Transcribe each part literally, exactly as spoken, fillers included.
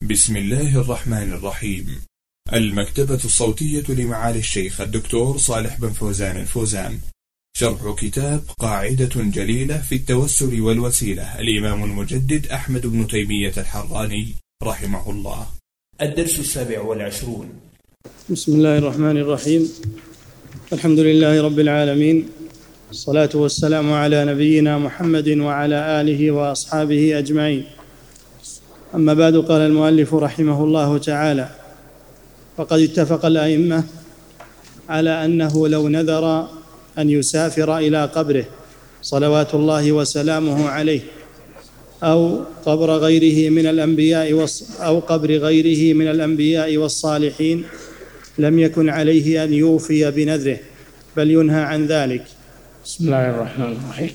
بسم الله الرحمن الرحيم. المكتبة الصوتية لمعالي الشيخ الدكتور صالح بن فوزان الفوزان، شرح كتاب قاعدة جليلة في التوسل والوسيلة، الإمام المجدد أحمد بن تيمية الحراني رحمه الله. الدرس السابع والعشرون. بسم الله الرحمن الرحيم. الحمد لله رب العالمين، الصلاة والسلام على نبينا محمد وعلى آله وأصحابه أجمعين. أما بعد، قال المؤلف رحمه الله تعالى: فقد اتفق الأئمة على أنه لو نذر أن يسافر إلى قبره صلوات الله وسلامه عليه أو قبر غيره من الأنبياء أو قبر غيره من الأنبياء والصالحين لم يكن عليه أن يوفي بنذره، بل ينهى عن ذلك. بسم الله الرحمن الرحيم.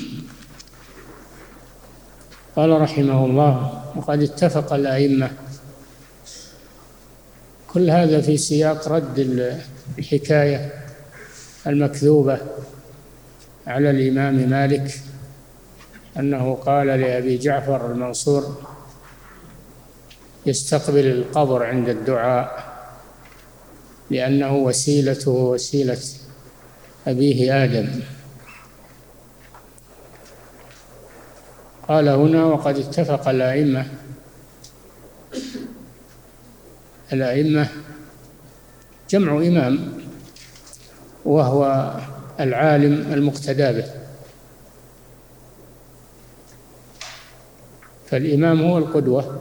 قال رحمه الله: وقد اتفق الأئمة. كل هذا في سياق رد الحكاية المكذوبة على الإمام مالك أنه قال لأبي جعفر المنصور يستقبل القبر عند الدعاء لأنه وسيلته وسيلة أبيه آدم. قال هنا: وقد اتفق الأئمة. الأئمة جمع إمام، وهو العالم المقتدى به، فالإمام هو القدوة.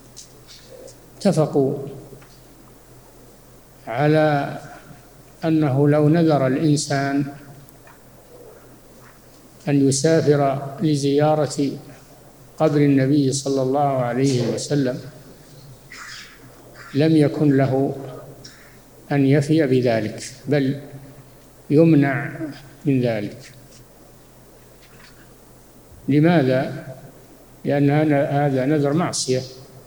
اتفقوا على أنه لو نذر الإنسان أن يسافر لزيارة قبر النبي صلى الله عليه وسلم لم يكن له أن يفي بذلك، بل يمنع من ذلك. لماذا؟ لأن هذا نذر معصية،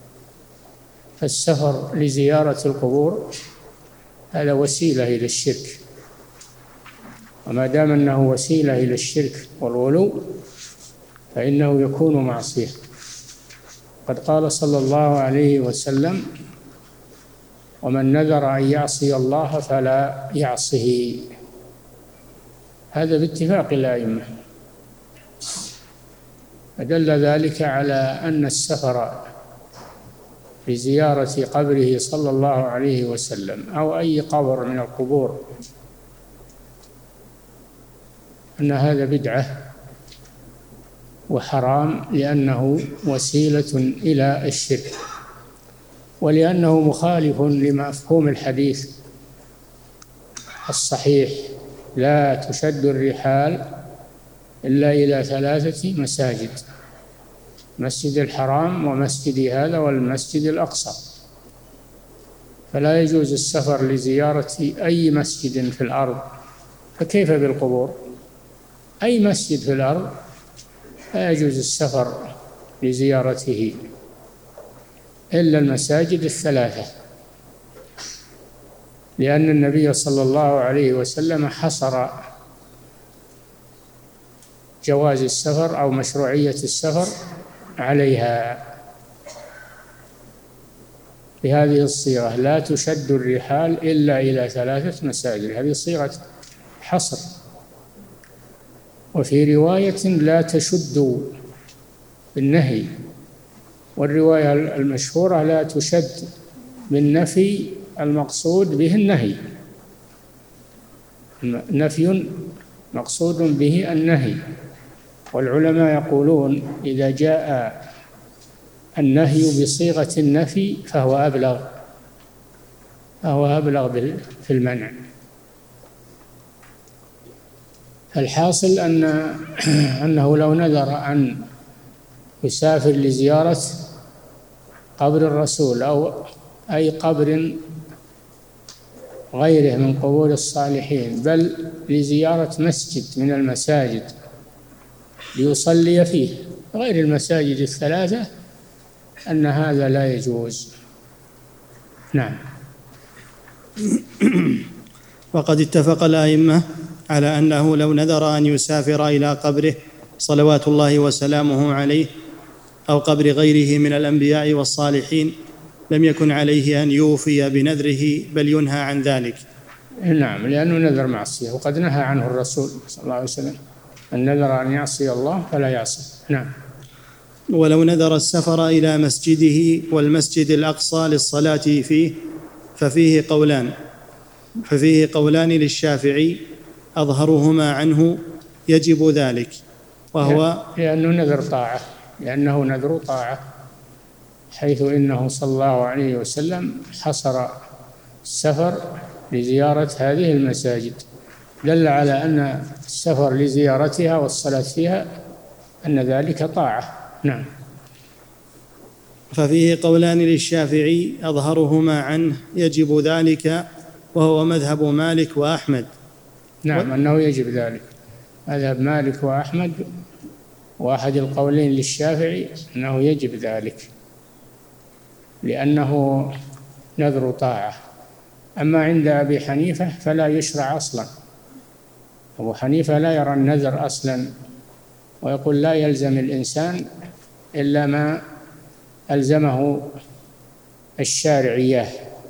فالسفر لزيارة القبور هذا وسيلة إلى الشرك، وما دام أنه وسيلة إلى الشرك والغلو فإنه يكون معصية. قد قال صلى الله عليه وسلم: ومن نذر أن يعصي الله فلا يعصه. هذا باتفاق الأئمة، فدل ذلك على أن السفر لزيارة قبره صلى الله عليه وسلم أو أي قبر من القبور أن هذا بدعة وحرام، لأنه وسيلة إلى الشرك، ولأنه مخالف لمفهوم الحديث الصحيح: لا تشد الرحال إلا إلى ثلاثة مساجد: مسجد الحرام ومسجد هذا والمسجد الأقصى. فلا يجوز السفر لزيارة أي مسجد في الأرض، فكيف بالقبور؟ أي مسجد في الأرض لا يجوز السفر لزيارته إلا المساجد الثلاثة، لأن النبي صلى الله عليه وسلم حصر جواز السفر أو مشروعية السفر عليها بهذه الصيغة: لا تشد الرحال إلا إلى ثلاثة مساجد. هذه صيغة حصر. وفي رواية: لا تشد بالنهي، والرواية المشهورة: لا تشد بالنفي المقصود به النهي. نفي مقصود به النهي، والعلماء يقولون إذا جاء النهي بصيغة النفي فهو أبلغ فهو أبلغ في المنع. الحاصل أن أنه لو نذر أن يسافر لزيارة قبر الرسول أو أي قبر غيره من قبور الصالحين، بل لزيارة مسجد من المساجد ليصلي فيه غير المساجد الثلاثة، أن هذا لا يجوز. نعم. وقد اتفق الأئمة على أنه لو نذر أن يسافر إلى قبره صلوات الله وسلامه عليه أو قبر غيره من الأنبياء والصالحين لم يكن عليه أن يوفي بنذره بل ينهى عن ذلك. نعم، لأنه نذر معصية، وقد نهى عنه الرسول صلى الله عليه وسلم: من نذر أن يعصي الله فلا يعصي. نعم. ولو نذر السفر إلى مسجده والمسجد الأقصى للصلاة فيه ففيه قولان ففيه قولان للشافعي أظهرهما عنه يجب ذلك، وهو لأنه نذر طاعة لأنه نذر طاعة حيث إنه صلى الله عليه وسلم حصر السفر لزيارة هذه المساجد، دل على أن السفر لزيارتها والصلاة فيها أن ذلك طاعة. نعم. ففيه قولان للشافعي أظهرهما عنه يجب ذلك، وهو مذهب مالك وأحمد. نعم، أنه يجب ذلك، مذهب مالك وأحمد، وأحد القولين للشافعي أنه يجب ذلك لأنه نذر طاعة. أما عند أبي حنيفة فلا يشرع أصلا، أبو حنيفة لا يرى النذر أصلا، ويقول لا يلزم الإنسان إلا ما ألزمه الشارع إياه،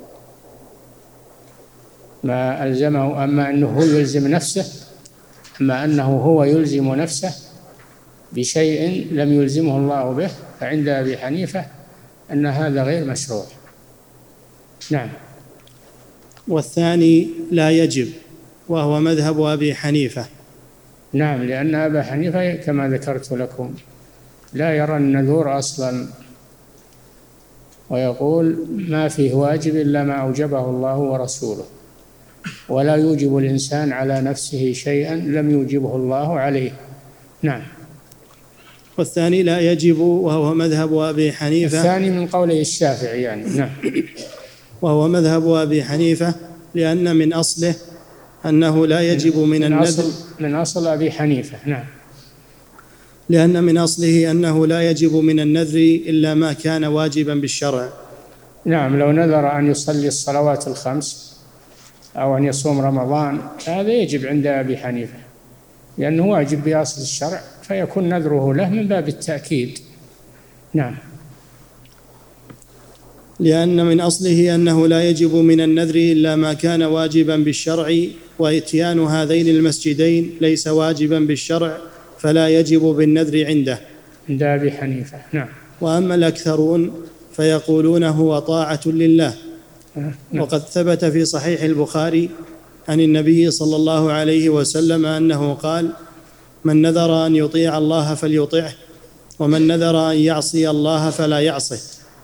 ما ألزمه. أما أنه هو يلزم نفسه أما أنه هو يلزم نفسه بشيء لم يلزمه الله به، فعند أبي حنيفة أن هذا غير مشروع. نعم. والثاني لا يجب، وهو مذهب أبي حنيفة. نعم، لأن أبا حنيفة كما ذكرت لكم لا يرى النذور أصلا، ويقول ما فيه واجب إلا ما أوجبه الله ورسوله، ولا يوجب الإنسان على نفسه شيئا لم يوجبه الله عليه. نعم. والثاني لا يجب، وهو مذهب أبي حنيفة. الثاني من قوله الشافعي يعني. نعم. وهو مذهب أبي حنيفة، لأن من أصله أنه لا يجب من, من النذر أصل من أصل أبي حنيفة. نعم. لأن من أصله أنه لا يجب من النذر إلا ما كان واجبا بالشرع. نعم، لو نذر أن يصلي الصلوات الخمس أو أن يصوم رمضان هذا يجب عند أبي حنيفة لأنه واجب بأصل الشرع، فيكون نذره له من باب التأكيد. نعم. لأن من أصله أنه لا يجب من النذر إلا ما كان واجبا بالشرع، وإتيان هذين المسجدين ليس واجبا بالشرع فلا يجب بالنذر عنده عند أبي حنيفة. نعم. وأما الأكثرون فيقولون هو طاعة لله. نعم. وقد ثبت في صحيح البخاري عن النبي صلى الله عليه وسلم أنه قال: من نذر أن يطيع الله فليطعه، ومن نذر أن يعصي الله فلا يعصه.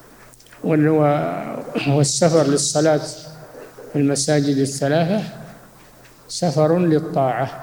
والسفر للصلاة في المساجد الثلاثة سفر للطاعة،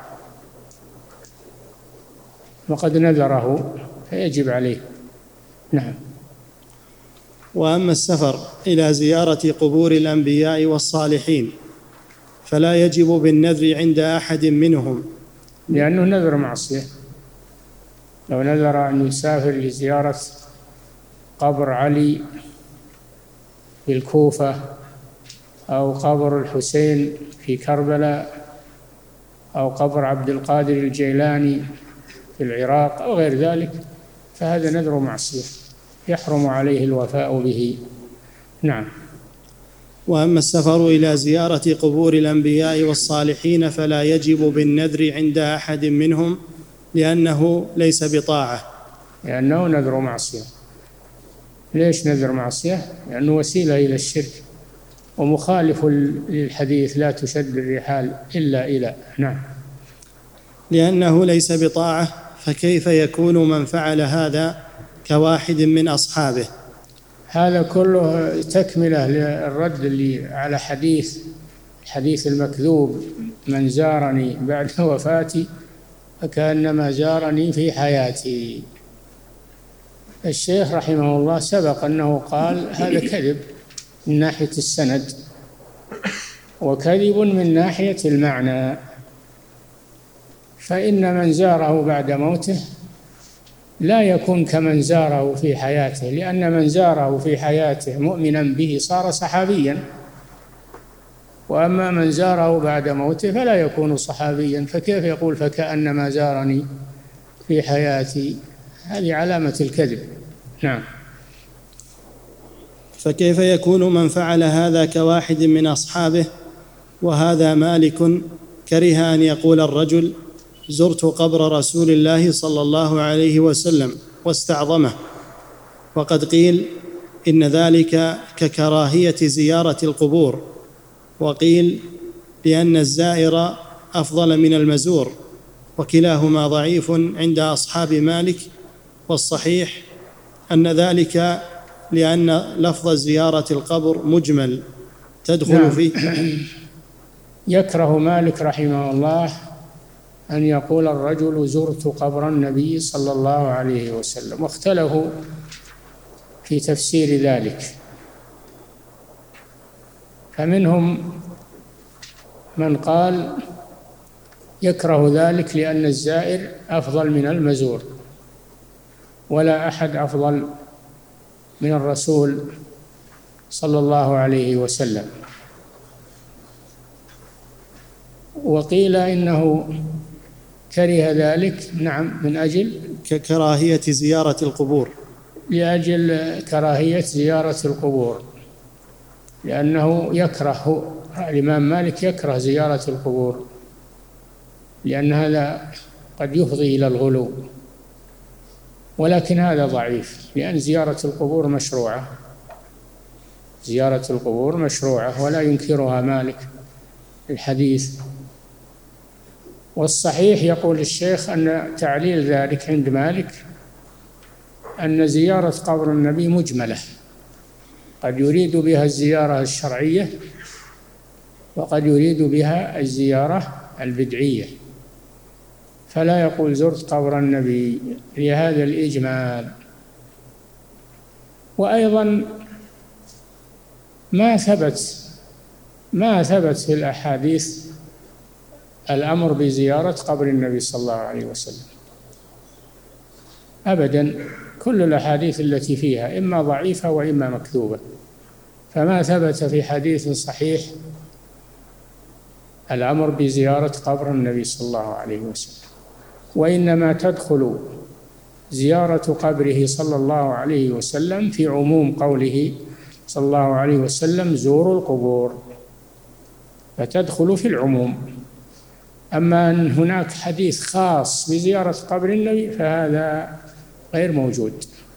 وقد نذره فيجب عليه. نعم. وأما السفر إلى زيارة قبور الأنبياء والصالحين فلا يجب بالنذر عند أحد منهم، لأنه نذر معصية. لو نذر أن يسافر لزيارة قبر علي في الكوفة أو قبر الحسين في كربلاء أو قبر عبد القادر الجيلاني في العراق أو غير ذلك فهذا نذر معصية يحرم عليه الوفاء به. نعم. وأما السفر إلى زيارة قبور الأنبياء والصالحين فلا يجب بالنذر عند أحد منهم، لأنه ليس بطاعة، لأنه نذر معصية. ليش نذر معصية؟ لأنه وسيلة إلى الشرك ومخالف للحديث لا تشد الرحال إلا إلى. نعم. لأنه ليس بطاعة، فكيف يكون من فعل هذا كواحد من أصحابه؟ هذا كله تكملة للرد اللي على حديث الحديث المكذوب: من زارني بعد وفاتي فكأنما زارني في حياتي. الشيخ رحمه الله سبق أنه قال هذا كذب من ناحية السند وكذب من ناحية المعنى، فإن من زاره بعد موته لا يكون كمن زاره في حياته، لأن من زاره في حياته مؤمنا به صار صحابيا، وأما من زاره بعد موته فلا يكون صحابيا، فكيف يقول فكأنما زارني في حياتي؟ هذه علامة الكذب. نعم. فكيف يكون من فعل هذا كواحد من أصحابه؟ وهذا مالك كره أن يقول الرجل زرت قبر رسول الله صلى الله عليه وسلم واستعظمه، وقد قيل إن ذلك ككراهية زيارة القبور، وقيل لأن الزائر أفضل من المزور، وكلاهما ضعيف عند أصحاب مالك. والصحيح أن ذلك لأن لفظ زيارة القبر مجمل تدخل نعم. فيه. يكره مالك رحمه الله أن يقول الرجل زرت قبر النبي صلى الله عليه وسلم، واختلفوا في تفسير ذلك، فمنهم من قال يكره ذلك لأن الزائر أفضل من المزور، ولا أحد أفضل من الرسول صلى الله عليه وسلم. وقيل إنه كره ذلك نعم من أجل ككراهية زيارة القبور، لأجل كراهية زيارة القبور، لأنه يكره الإمام مالك يكره زيارة القبور، لأن هذا قد يفضي إلى الغلو، ولكن هذا ضعيف، لأن زيارة القبور مشروعة، زيارة القبور مشروعة ولا ينكرها مالك الحديث. والصحيح يقول الشيخ أن تعليل ذلك عند مالك أن زيارة قبر النبي مجملة، قد يريد بها الزيارة الشرعية وقد يريد بها الزيارة البدعية، فلا يقول زرت قبر النبي لهذا الإجمال. وأيضا ما ثبت ما ثبت في الأحاديث الأمر بزيارة قبر النبي صلى الله عليه وسلم أبدا، كل الأحاديث التي فيها إما ضعيفة وإما مكذوبة، فما ثبت في حديث صحيح الأمر بزيارة قبر النبي صلى الله عليه وسلم، وإنما تدخل زيارة قبره صلى الله عليه وسلم في عموم قوله صلى الله عليه وسلم زوروا القبور، فتدخل في العموم. أما أن هناك حديث خاص بزيارة قبر النبي فهذا غير موجود،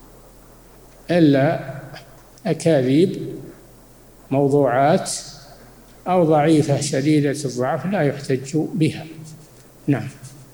إلا أكاذيب موضوعات أو ضعيفة شديدة الضعف لا يحتج بها. نعم.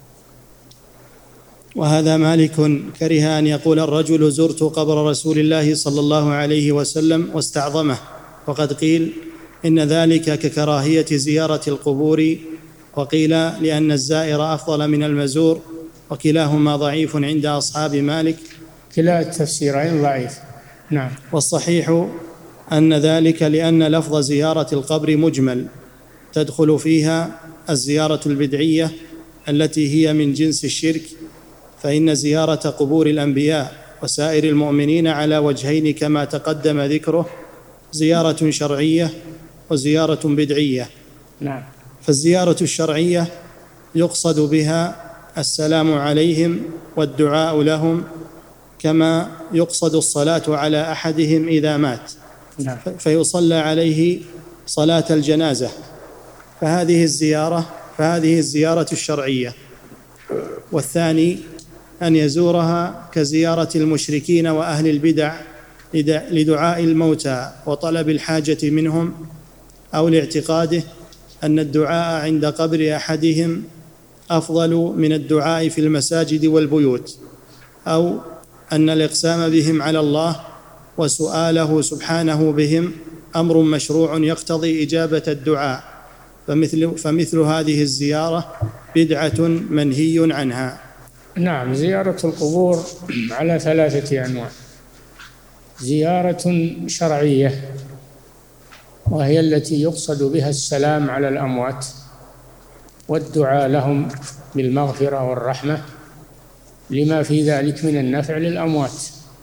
وهذا مالك كره أن يقول الرجل زرت قبر رسول الله صلى الله عليه وسلم واستعظمه، وقد قيل إن ذلك ككراهية زيارة القبور، وقيل لأن الزائر أفضل من المزور، وكلاهما ضعيف عند أصحاب مالك. كلا التفسيرين ضعيف. نعم. والصحيح أن ذلك لأن لفظ زيارة القبر مجمل تدخل فيها الزيارة البدعية التي هي من جنس الشرك، فإن زيارة قبور الأنبياء وسائر المؤمنين على وجهين كما تقدم ذكره، زيارة شرعية وزيارة بدعية. نعم. فالزيارة الشرعية يقصد بها السلام عليهم والدعاء لهم، كما يقصد الصلاة على أحدهم إذا مات، نعم. فيصلى عليه صلاة الجنازة، فهذه الزيارة فهذه الزيارة الشرعية. والثاني أن يزورها كزيارة المشركين وأهل البدع لدعاء الموتى وطلب الحاجة منهم، أو لاعتقاده أن الدعاء عند قبر أحدهم أفضل من الدعاء في المساجد والبيوت، أو أن الإقسام بهم على الله وسؤاله سبحانه بهم أمر مشروع يقتضي إجابة الدعاء، فمثل, فمثل هذه الزيارة بدعة منهي عنها. نعم. زيارة القبور على ثلاثة أنواع: زيارة شرعية وهي التي يقصد بها السلام على الأموات والدعاء لهم بالمغفرة والرحمة لما في ذلك من النفع للأموات،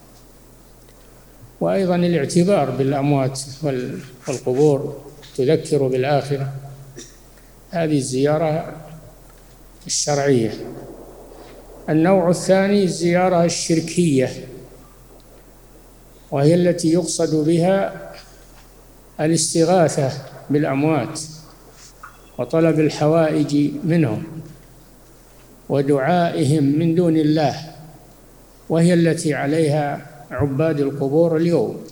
وأيضا الاعتبار بالأموات والقبور تذكر بالآخرة، هذه الزيارة الشرعية. النوع الثاني الزيارة الشركية، وهي التي يقصد بها الاستغاثة بالأموات وطلب الحوائج منهم ودعائهم من دون الله، وهي التي عليها عباد القبور اليوم،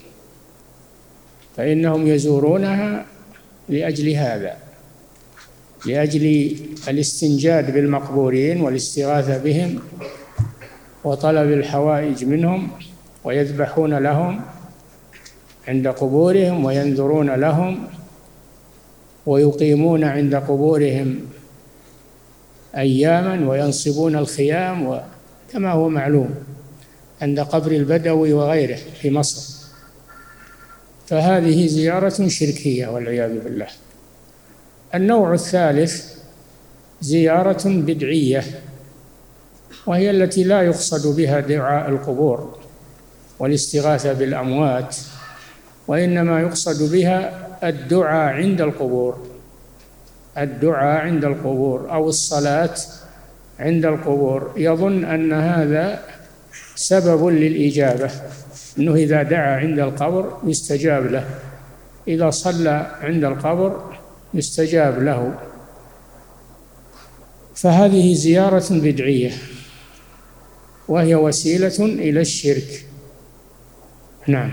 فإنهم يزورونها لأجل هذا، لأجل الاستنجاد بالمقبورين والاستغاثة بهم وطلب الحوائج منهم، ويذبحون لهم عند قبورهم وينذرون لهم ويقيمون عند قبورهم أياما وينصبون الخيام كما هو معلوم عند قبر البدوي وغيره في مصر. فهذه زيارة شركية والعياذ بالله. النوع الثالث زيارة بدعية، وهي التي لا يقصد بها دعاء القبور والاستغاثة بالأموات، وإنما يقصد بها الدعاء عند القبور، الدعاء عند القبور أو الصلاة عند القبور، يظن أن هذا سبب للإجابة، أنه إذا دعا عند القبر يستجاب له، إذا صلى عند القبر يستجاب له. فهذه زيارة بدعية وهي وسيلة إلى الشرك. نعم.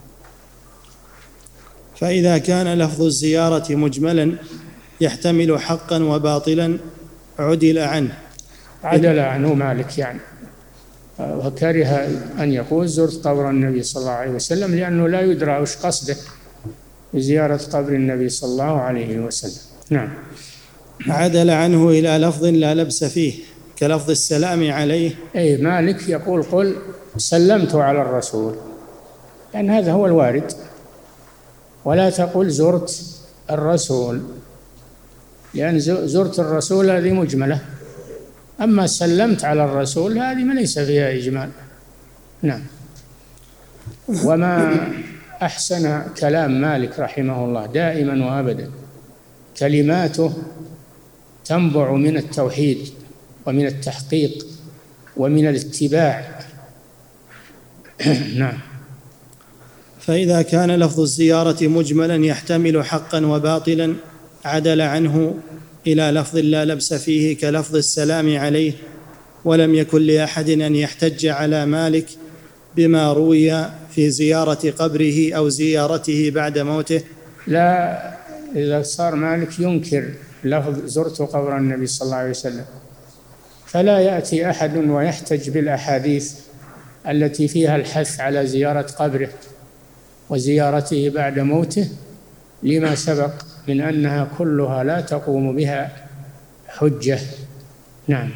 فإذا كان لفظ الزيارة مجملا يحتمل حقا وباطلا عدل عنه عدل عنه مالك يعني، وكره أن يقول زرت قبر النبي صلى الله عليه وسلم، لأنه لا يدرى وش قصده بزيارة قبر النبي صلى الله عليه وسلم. نعم. عدل عنه إلى لفظ لا لبس فيه كلفظ السلام عليه. أي مالك يقول قل سلمت على الرسول، لأن هذا هو الوارد، ولا تقل زرت الرسول، لأن زرت الرسول هذه مجملة، أما سلمت على الرسول هذه ما ليس فيها إجمال. نعم. وما أحسن كلام مالك رحمه الله دائما وأبدا، كلماته تنبع من التوحيد ومن التحقيق ومن الاتباع. نعم. فإذا كان لفظ الزيارة مجملا يحتمل حقا وباطلا عدل عنه إلى لفظ لا لبس فيه كلفظ السلام عليه، ولم يكن لأحد أن يحتج على مالك بما روي في زيارة قبره أو زيارته بعد موته. لا، إذا صار مالك ينكر لفظ زرت قبر النبي صلى الله عليه وسلم، فلا يأتي أحد ويحتج بالأحاديث التي فيها الحث على زيارة قبره وزيارته بعد موته، لما سبق من أنها كلها لا تقوم بها حجة. نعم.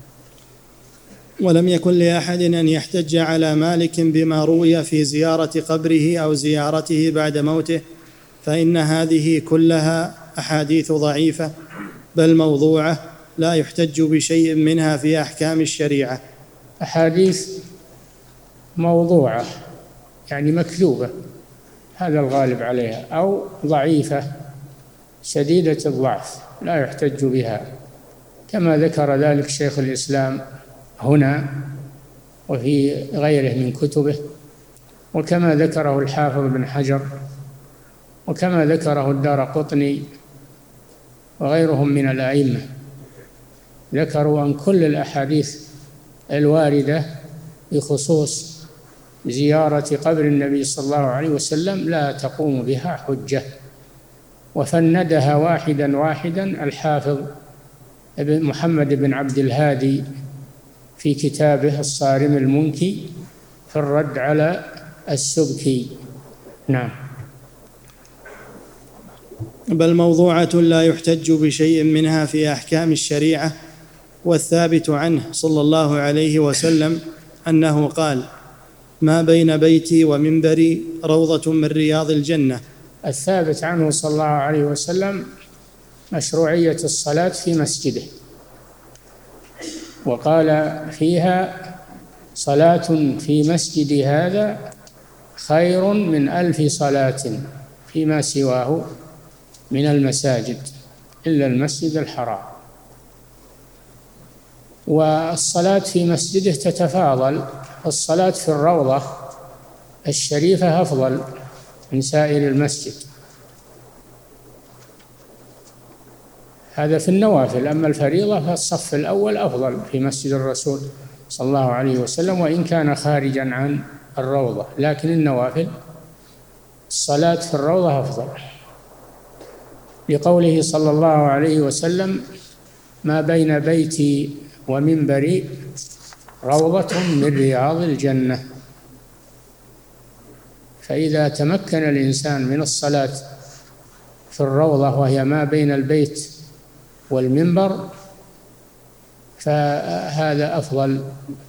ولم يكن لأحد أن يحتج على مالك بما روي في زيارة قبره أو زيارته بعد موته، فإن هذه كلها أحاديث ضعيفة بل موضوعة لا يحتج بشيء منها في أحكام الشريعة. أحاديث موضوعة يعني مكذوبة، هذا الغالب عليها، أو ضعيفة شديدة الضعف لا يحتج بها، كما ذكر ذلك شيخ الإسلام هنا وفي غيره من كتبه، وكما ذكره الحافظ بن حجر، وكما ذكره الدارقطني وغيرهم من الأئمة، ذكروا أن كل الأحاديث الواردة بخصوص زيارة قبر النبي صلى الله عليه وسلم لا تقوم بها حجة، وفندها واحدا واحدا الحافظ ابن محمد بن عبد الهادي في كتابه الصارم المنكي في الرد على السبكي. نعم. بل موضوعة لا يحتج بشيء منها في أحكام الشريعة. والثابت عنه صلى الله عليه وسلم أنه قال: ما بين بيتي ومنبري روضة من رياض الجنة. الثابت عنه صلى الله عليه وسلم مشروعية الصلاة في مسجده، وقال فيها: صلاة في مسجد هذا خير من ألف صلاة فيما سواه من المساجد إلا المسجد الحرام. والصلاة في مسجده تتفاضل، الصلاة في الروضة الشريفة أفضل من سائر المسجد. هذا في النوافل. أما الفريضة فالصف الأول أفضل في مسجد الرسول صلى الله عليه وسلم، وإن كان خارجا عن الروضة، لكن النوافل الصلاة في الروضة أفضل، لقوله صلى الله عليه وسلم: ما بين بيتي ومنبري روضة من رياض الجنة. فإذا تمكن الإنسان من الصلاة في الروضة وهي ما بين البيت والمنبر فهذا أفضل.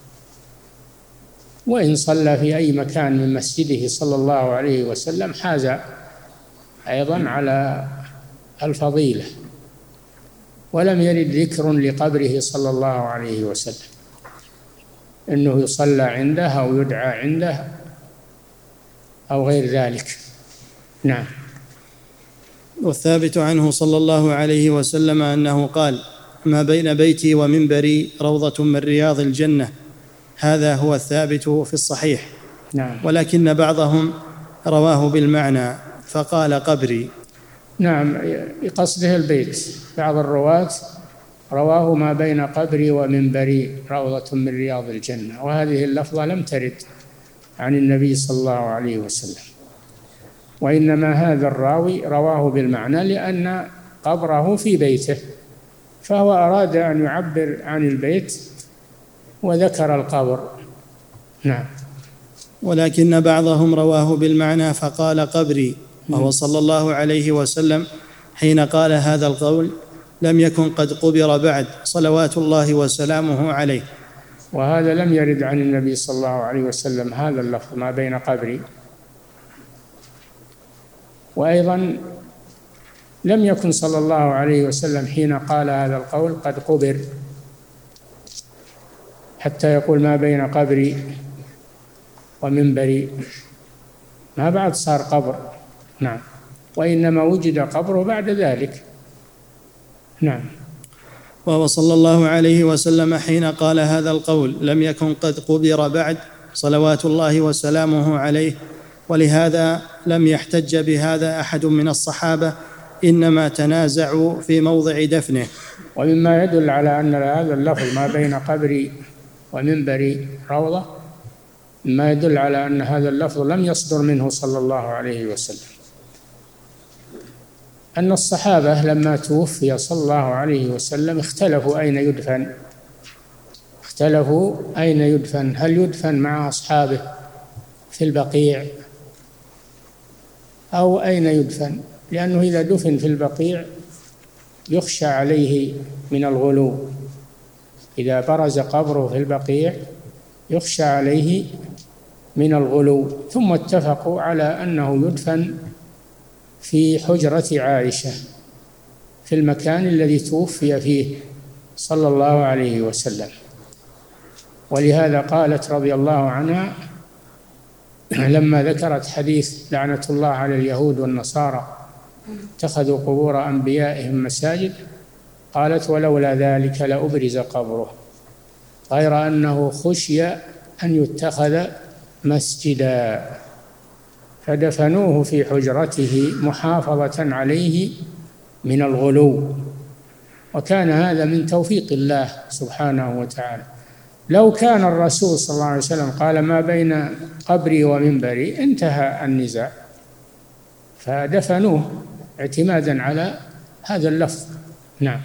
وإن صلى في أي مكان من مسجده صلى الله عليه وسلم حاز أيضا على الفضيلة. ولم يرد ذكر لقبره صلى الله عليه وسلم إنه يصلى عنده أو يدعى عنده أو غير ذلك. نعم. والثابت عنه صلى الله عليه وسلم أنه قال: ما بين بيتي ومنبري روضة من رياض الجنة. هذا هو الثابت في الصحيح. نعم. ولكن بعضهم رواه بالمعنى فقال قبري. نعم، قصده البيت. بعض الرواة رواه ما بين قبري ومنبري روضة من رياض الجنة، وهذه اللفظة لم ترد عن النبي صلى الله عليه وسلم، وإنما هذا الراوي رواه بالمعنى لأن قبره في بيته، فهو أراد أن يعبر عن البيت وذكر القبر. نعم. ولكن بعضهم رواه بالمعنى فقال قبري، وهو صلى الله عليه وسلم حين قال هذا القول لم يكن قد قبر بعد صلوات الله وسلامه عليه. وهذا لم يرد عن النبي صلى الله عليه وسلم هذا اللفظ ما بين قبري. وأيضا لم يكن صلى الله عليه وسلم حين قال هذا القول قد قبر حتى يقول ما بين قبري ومنبري، ما بعد صار قبر. نعم. وإنما وجد قبره بعد ذلك. نعم. وهو صلى الله عليه وسلم حين قال هذا القول لم يكن قد قبر بعد صلوات الله وسلامه عليه، ولهذا لم يحتج بهذا أحد من الصحابة، إنما تنازعوا في موضع دفنه. ومما يدل على أن هذا اللفظ ما بين قبري ومنبري روضة، ما يدل على أن هذا اللفظ لم يصدر منه صلى الله عليه وسلم، أن الصحابة لما توفي صلى الله عليه وسلم اختلفوا أين يدفن اختلفوا أين يدفن هل يدفن مع أصحابه في البقيع أو أين يدفن، لأنه إذا دفن في البقيع يخشى عليه من الغلو، إذا برز قبره في البقيع يخشى عليه من الغلو. ثم اتفقوا على أنه يدفن في حجرة عائشة في المكان الذي توفي فيه صلى الله عليه وسلم. ولهذا قالت رضي الله عنها لما ذكرت حديث لعنة الله على اليهود والنصارى اتخذوا قبور أنبيائهم مساجد، قالت ولولا ذلك لأبرز قبره، غير أنه خشي أن يتخذ مسجدا، فدفنوه في حجرته محافظة عليه من الغلو. وكان هذا من توفيق الله سبحانه وتعالى. لو كان الرسول صلى الله عليه وسلم قال ما بين قبري ومنبري انتهى النزاع، فدفنوه اعتمادا على هذا اللفظ. نعم.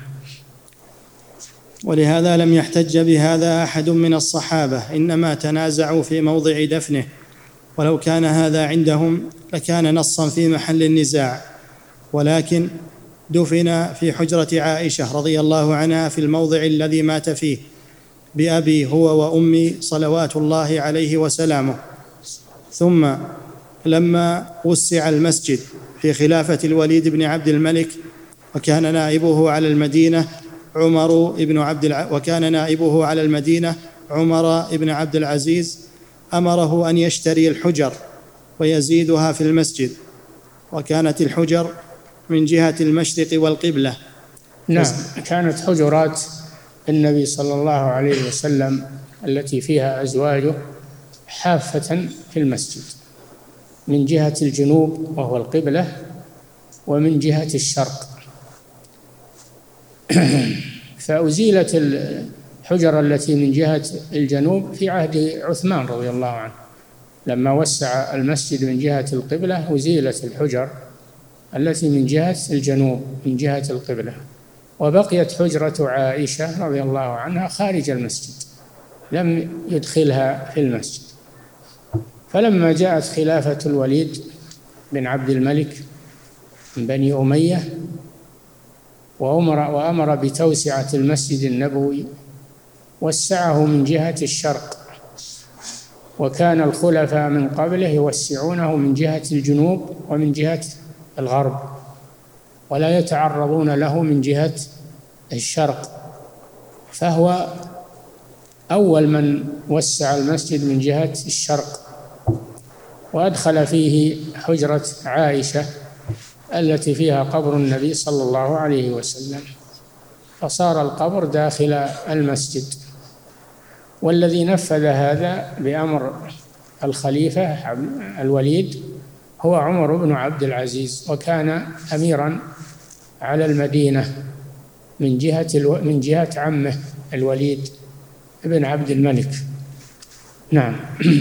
ولهذا لم يحتج بهذا أحد من الصحابة، إنما تنازعوا في موضع دفنه، ولو كان هذا عندهم لكان نصا في محل النزاع، ولكن دفن في حجرة عائشة رضي الله عنها في الموضع الذي مات فيه بأبي هو وأمي صلوات الله عليه وسلامه. ثم لما وسع المسجد في خلافة الوليد بن عبد الملك وكان نائبه على المدينة عمر بن عبد الع... وكان نائبه على المدينة عمر بن عبد العزيز، أمره أن يشتري الحجر ويزيدها في المسجد، وكانت الحجر من جهة المشرق والقبلة. نعم، كانت حجرات النبي صلى الله عليه وسلم التي فيها أزواجه حافة في المسجد، من جهة الجنوب وهو القبلة، ومن جهة الشرق. فأزيلت الحجر التي من جهة الجنوب في عهد عثمان رضي الله عنه، لما وسع المسجد من جهة القبلة أزيلت الحجر التي من جهة الجنوب من جهة القبلة، وبقيت حجرة عائشة رضي الله عنها خارج المسجد، لم يدخلها في المسجد. فلما جاءت خلافة الوليد بن عبد الملك من بني أمية وأمر, وأمر بتوسعة المسجد النبوي، وسعه من جهة الشرق، وكان الخلفاء من قبله يوسعونه من جهة الجنوب ومن جهة الغرب، ولا يتعرضون له من جهة الشرق. فهو أول من وسع المسجد من جهة الشرق، وأدخل فيه حجرة عائشة التي فيها قبر النبي صلى الله عليه وسلم، فصار القبر داخل المسجد. والذي نفذ هذا بأمر الخليفة الوليد هو عمر بن عبد العزيز، وكان أميرا على المدينة من جهة الو... من جهة عمه الوليد بن عبد الملك. نعم.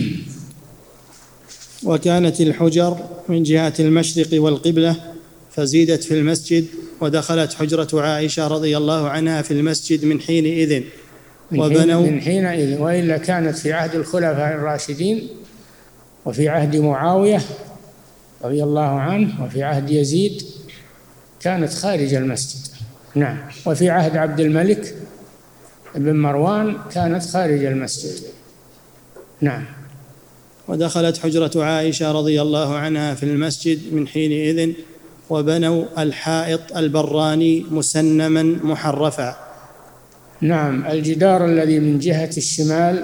وكانت الحجر من جهة المشرق والقبلة، فزيدت في المسجد، ودخلت حجرة عائشة رضي الله عنها في المسجد من حينئذ وبنوا من حينئذ، وإلا كانت في عهد الخلفاء الراشدين، وفي عهد معاوية رضي الله عنه، وفي عهد يزيد كانت خارج المسجد. نعم. وفي عهد عبد الملك بن مروان كانت خارج المسجد. نعم. ودخلت حجرة عائشة رضي الله عنها في المسجد من حينئذ، وبنوا الحائط البراني مسنما محرفا. نعم. الجدار الذي من جهة الشمال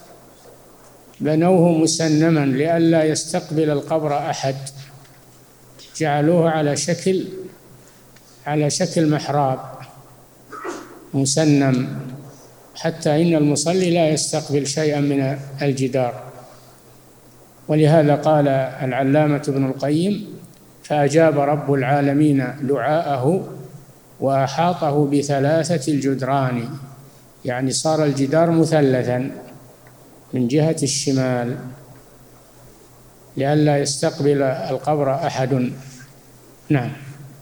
بنوه مسنما لئلا يستقبل القبر أحد، جعلوه على شكل على شكل محراب مسنم، حتى إن المصلي لا يستقبل شيئا من الجدار. ولهذا قال العلامة ابن القيم: فأجاب رب العالمين دعاءه وأحاطه بثلاثة الجدران، يعني صار الجدار مثلثا من جهة الشمال لئلا يستقبل القبر أحد. نعم.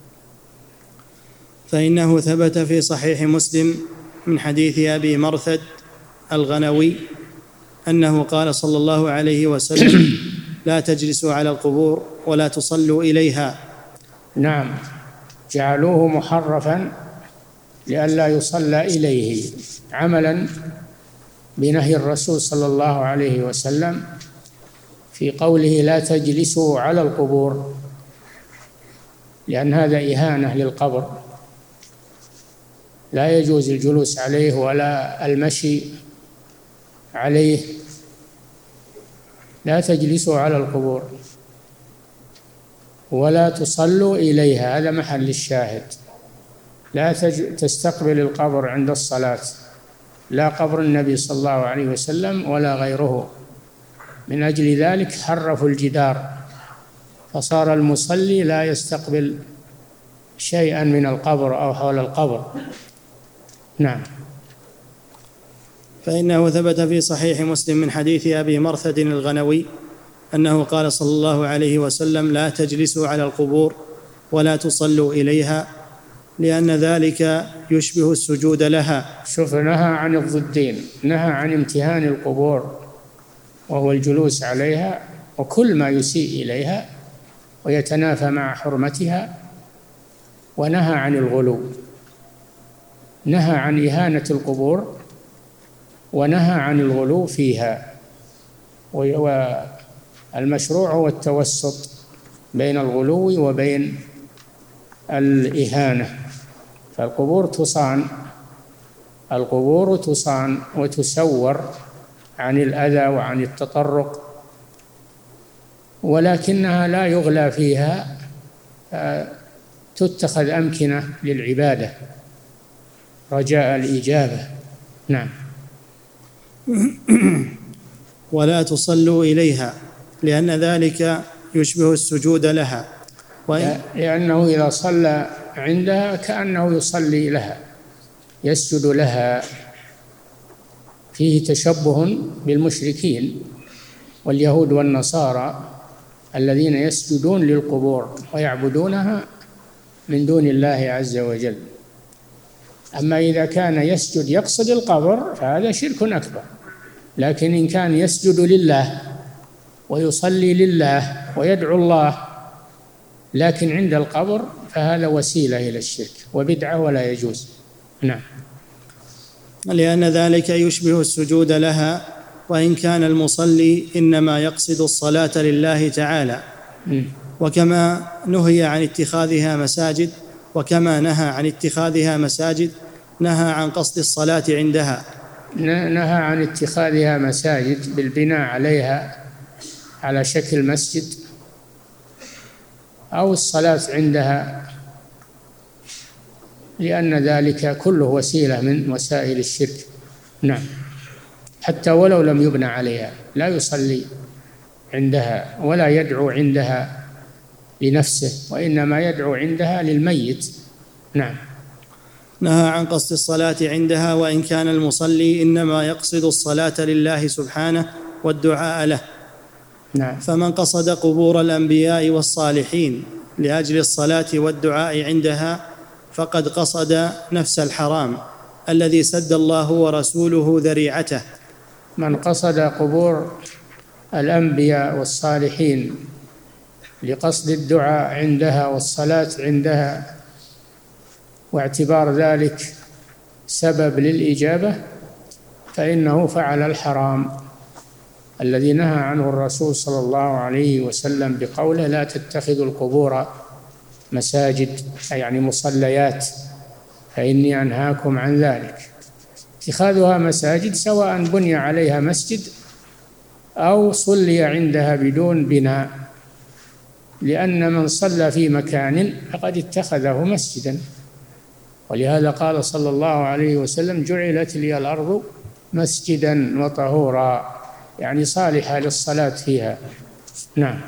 فإنه ثبت في صحيح مسلم من حديث أبي مرثد الغنوي أنه قال صلى الله عليه وسلم: لا تجلسوا على القبور ولا تصلوا إليها. نعم. جعلوه محرفا لئلا يصلى إليه، عملا بنهي الرسول صلى الله عليه وسلم في قوله: لا تجلسوا على القبور، لأن هذا إهانة للقبر، لا يجوز الجلوس عليه ولا المشي عليه. لا تجلسوا على القبور ولا تصلوا إليها، هذا محل الشاهد. لا تستقبل القبر عند الصلاة، لا قبر النبي صلى الله عليه وسلم ولا غيره. من أجل ذلك حرفوا الجدار، فصار المصلي لا يستقبل شيئا من القبر أو حول القبر. نعم. فإنه ثبت في صحيح مسلم من حديث أبي مرثد الغنوي أنه قال صلى الله عليه وسلم: لا تجلسوا على القبور ولا تصلوا إليها، لأن ذلك يشبه السجود لها. شوف، نهى عن الضدين، نهى عن امتهان القبور وهو الجلوس عليها وكل ما يسيء إليها ويتنافى مع حرمتها، ونهى عن الغلو، نهى عن إهانة القبور ونهى عن الغلو فيها. والمشروع هو التوسط بين الغلو وبين الإهانة. فالقبور تصان القبور تصان وتسور عن الأذى وعن التطرق، ولكنها لا يغلى فيها، تتخذ أمكنة للعبادة رجاء الإجابة. نعم. ولا تصلوا إليها، لأن ذلك يشبه السجود لها. وإن لأنه إذا صلى عندها كأنه يصلي لها، يسجد لها، فيه تشبه بالمشركين واليهود والنصارى الذين يسجدون للقبور ويعبدونها من دون الله عز وجل. أما إذا كان يسجد يقصد القبر فهذا شرك أكبر، لكن إن كان يسجد لله ويصلي لله ويدعو الله لكن عند القبر فهذا وسيلة إلى الشرك وبدعة ولا يجوز. نعم. لأن ذلك يشبه السجود لها، وإن كان المصلي إنما يقصد الصلاة لله تعالى. م. وكما نهي عن اتخاذها مساجد وكما نهى عن اتخاذها مساجد نهى عن قصد الصلاة عندها. نهى عن اتخاذها مساجد بالبناء عليها على شكل مسجد أو الصلاة عندها، لأن ذلك كله وسيلة من وسائل الشرك. نعم. حتى ولو لم يبنى عليها لا يصلي عندها ولا يدعو عندها لنفسه، وإنما يدعو عندها للميت. نعم. نهى عن قصد الصلاة عندها، وإن كان المصلي إنما يقصد الصلاة لله سبحانه والدعاء له. نعم. فمن قصد قبور الأنبياء والصالحين لأجل الصلاة والدعاء عندها فقد قصد نفس الحرام الذي سد الله ورسوله ذريعته. من قصد قبور الأنبياء والصالحين لقصد الدعاء عندها والصلاة عندها واعتبار ذلك سبب للإجابة فإنه فعل الحرام الذي نهى عنه الرسول صلى الله عليه وسلم بقوله: لا تتخذوا القبور مساجد، يعني مصليات، فإني أنهاكم عن ذلك. اتخاذها مساجد سواء بني عليها مسجد أو صلي عندها بدون بناء، لأن من صلى في مكان فقد اتخذه مسجدا، ولهذا قال صلى الله عليه وسلم: جعلت لي الأرض مسجدا وطهورا، يعني صالحة للصلاة فيها. نعم.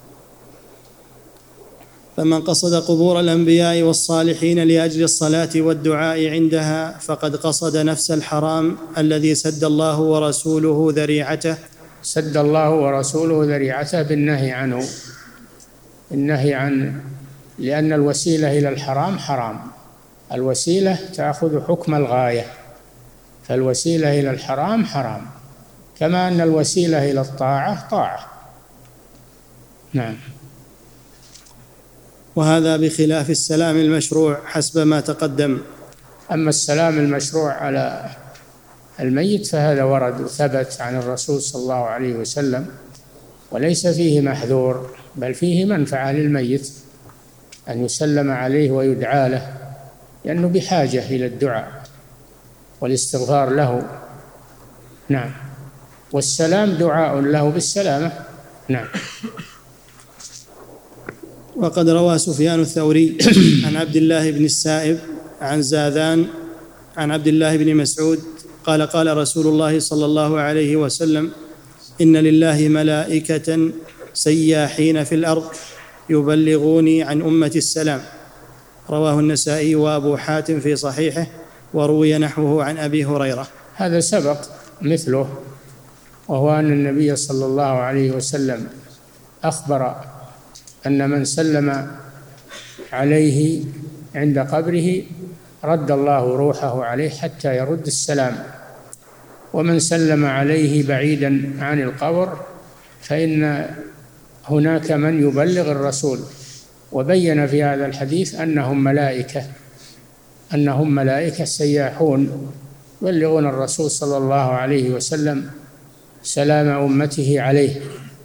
فمن قصد قبور الأنبياء والصالحين لأجل الصلاة والدعاء عندها فقد قصد نفس الحرام الذي سد الله ورسوله ذريعته. سد الله ورسوله ذريعته بالنهي عنه، النهي عن، لأن الوسيلة إلى الحرام حرام، الوسيلة تأخذ حكم الغاية، فالوسيلة إلى الحرام حرام، كما أن الوسيلة إلى الطاعة طاعة. نعم. وهذا بخلاف السلام المشروع حسب ما تقدم. أما السلام المشروع على الميت فهذا ورد وثبت عن الرسول صلى الله عليه وسلم، وليس فيه محذور، بل فيه منفعة للميت أن يسلم عليه ويدعى له، لأنه بحاجة إلى الدعاء والاستغفار له. نعم. والسلام دعاء له بالسلامة. نعم. وقد روى سفيان الثوري عن عبد الله بن السائب عن زاذان عن عبد الله بن مسعود قال: قال رسول الله صلى الله عليه وسلم: إن لله ملائكة سياحين في الأرض يبلغوني عن أمة السلام. رواه النسائي وأبو حاتم في صحيحه، وروي نحوه عن أبي هريرة. هذا سبق مثله، وهو أن النبي صلى الله عليه وسلم أخبر أن من سلم عليه عند قبره رد الله روحه عليه حتى يرد السلام، ومن سلم عليه بعيدا عن القبر فإن هناك من يبلغ الرسول. وبين في هذا الحديث أنهم ملائكة أنهم ملائكة سياحون يبلغون الرسول صلى الله عليه وسلم سلام أمته عليه.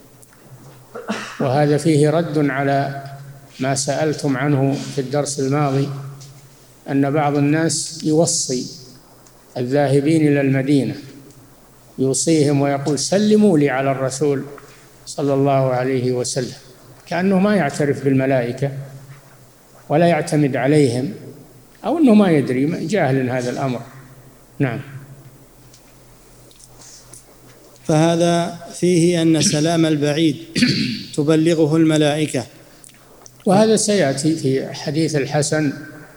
وهذا فيه رد على ما سألتم عنه في الدرس الماضي، أن بعض الناس يوصي الذاهبين إلى المدينة، يوصيهم ويقول: سلموا لي على الرسول صلى الله عليه وسلم، كأنه ما يعترف بالملائكة ولا يعتمد عليهم، أو أنه ما يدري، جاهل هذا الأمر. نعم. فهذا فيه أن سلام البعيد تبلغه الملائكة. وهذا سيأتي في حديث الحسن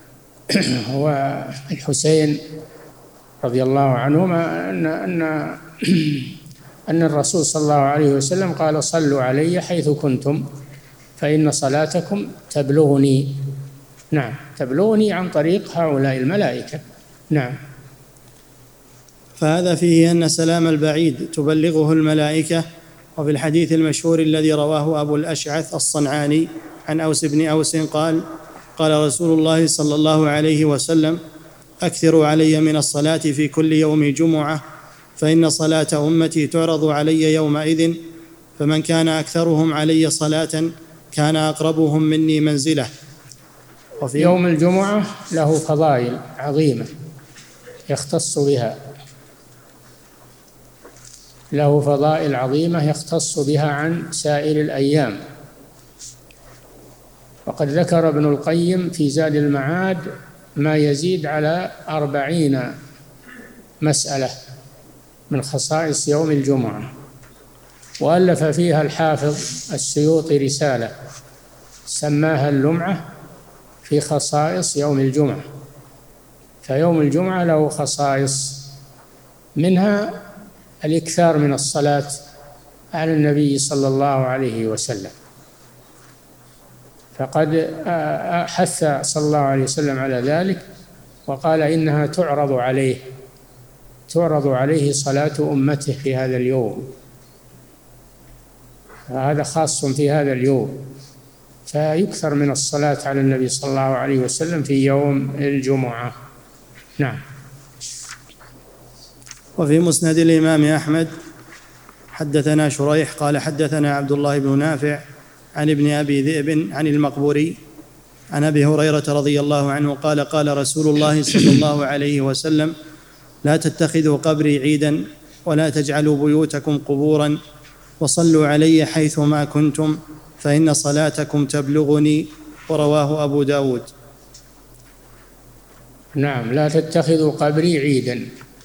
والحسين رضي الله عنهما أن أن أن الرسول صلى الله عليه وسلم قال: صلوا علي حيث كنتم فإن صلاتكم تبلغني. نعم، تبلغني عن طريق هؤلاء الملائكة. نعم. فهذا فيه أن سلام البعيد تبلغه الملائكة. وفي الحديث المشهور الذي رواه أبو الأشعث الصنعاني عن أوس بن أوس قال: قال رسول الله صلى الله عليه وسلم: أكثروا علي من الصلاة في كل يوم جمعة، فإن صلاة أمتي تعرض علي يومئذ، فمن كان أكثرهم علي صلاة كان أقربهم مني منزلة. وفي يوم الجمعة له فضائل عظيمة يختص بها له فضائل عظيمة يختص بها عن سائر الأيام. وقد ذكر ابن القيم في زاد المعاد ما يزيد على أربعين مسألة من خصائص يوم الجمعة، وألف فيها الحافظ السيوطي رسالة سماها اللمعة في خصائص يوم الجمعة. فيوم الجمعة له خصائص، منها الإكثار من الصلاة على النبي صلى الله عليه وسلم، فقد حث صلى الله عليه وسلم على ذلك وقال: إنها تعرض عليه تعرض عليه صلاة أمته في هذا اليوم، هذا خاص في هذا اليوم، فيكثر من الصلاة على النبي صلى الله عليه وسلم في يوم الجمعة. نعم. وفي مسند الإمام أحمد حدثنا شريح قال: حدثنا عبد الله بن نافع عن ابن أبي ذئب عن المقبوري عن أبي هريرة رضي الله عنه قال: قال رسول الله صلى الله عليه وسلم: لا تتخذوا قبري عيدا ولا تجعلوا بيوتكم قبورا، وصلوا علي حيثما كنتم فإن صلاتكم تبلغني. ورواه أبو داود. نعم، لا تتخذوا قبري عيدا.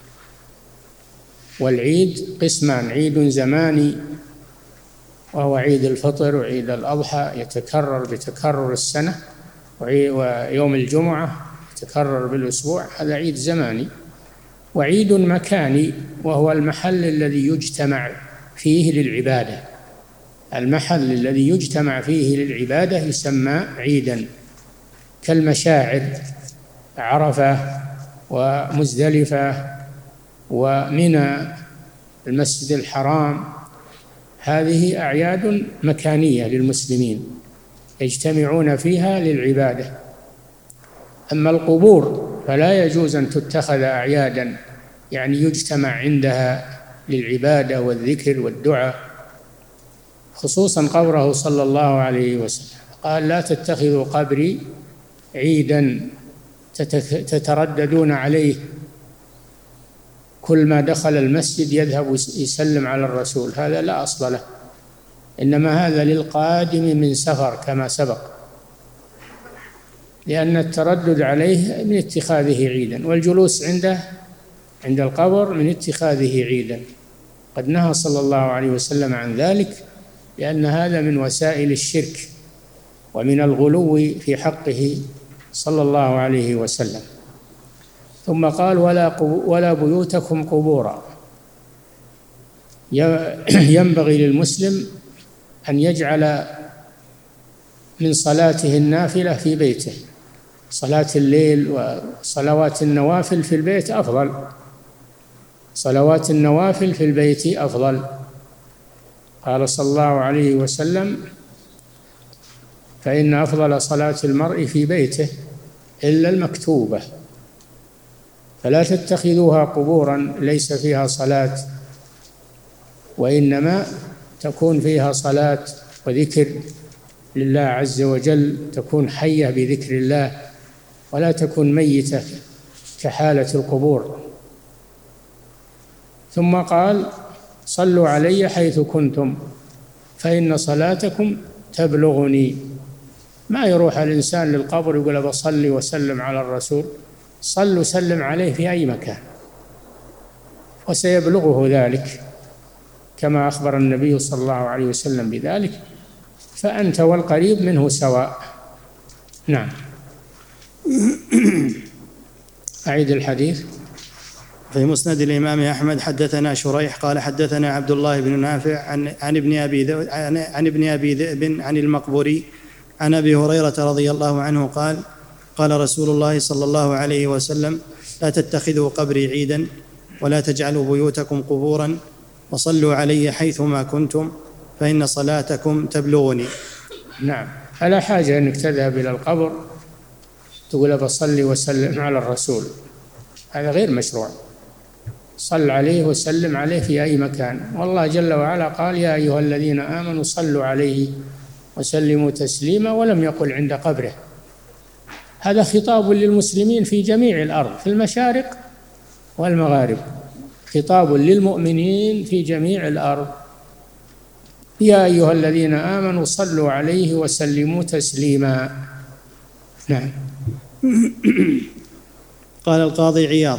والعيد قسمان: عيد زماني وهو عيد الفطر وعيد الأضحى يتكرر بتكرر السنة، ويوم الجمعة يتكرر بالأسبوع، هذا عيد زماني. وعيد مكاني وهو المحل الذي يجتمع فيه للعبادة، المحل الذي يجتمع فيه للعبادة يسمى عيدا، كالمشاعر عرفة ومزدلفة ومنى المسجد الحرام، هذه أعياد مكانية للمسلمين يجتمعون فيها للعبادة. أما القبور فلا يجوز أن تتخذ أعيادا يعني يجتمع عندها للعبادة والذكر والدعاء، خصوصا قبره صلى الله عليه وسلم قال: لا تتخذوا قبري عيدا تترددون عليه، كل ما دخل المسجد يذهب يسلم على الرسول، هذا لا أصل له، إنما هذا للقادم من سفر كما سبق، لأن التردد عليه من اتخاذه عيدا، والجلوس عنده عند القبر من اتخاذه عيدا. قد نهى صلى الله عليه وسلم عن ذلك، لأن هذا من وسائل الشرك ومن الغلو في حقه صلى الله عليه وسلم. ثم قال: ولا ولا بيوتكم قبورا. ينبغي للمسلم أن يجعل من صلاته النافلة في بيته، صلاة الليل وصلوات النوافل في البيت أفضل، صلوات النوافل في البيت أفضل. قال صلى الله عليه وسلم: فإن أفضل صلاة المرء في بيته إلا المكتوبة، فلا تتخذوها قبورا ليس فيها صلاة، وإنما تكون فيها صلاة وذكر لله عز وجل، تكون حية بذكر الله ولا تكون ميتة كحالة القبور. ثم قال: صلوا علي حيث كنتم فإن صلاتكم تبلغني. ما يروح الإنسان للقبر يقول بصلي وسلم على الرسول، صل وسلم عليه في أي مكان وسيبلغه ذلك، كما أخبر النبي صلى الله عليه وسلم بذلك فأنت والقريب منه سواء. نعم. أعيد الحديث. في مسند الإمام أحمد حدثنا شريح قال حدثنا عبد الله بن نافع عن عن ابن أبي ذئب عن, عن ابن أبي ذئب عن المقبوري عن أبي هريرة رضي الله عنه قال قال رسول الله صلى الله عليه وسلم: لا تتخذوا قبري عيدا ولا تجعلوا بيوتكم قبورا وصلوا علي حيثما كنتم فإن صلاتكم تبلغني. نعم، فلا حاجة أنك تذهب إلى القبر تقول بصلي وسلم على الرسول، هذا غير مشروع. صل عليه وسلم عليه في أي مكان، والله جل وعلا قال: يا أيها الذين آمنوا صلوا عليه وسلموا تسليما، ولم يقل عند قبره. هذا خطاب للمسلمين في جميع الأرض، في المشارق والمغارب، خطاب للمؤمنين في جميع الأرض. يا أيها الذين آمنوا صلوا عليه وسلموا تسليما. نعم. قال القاضي عياض: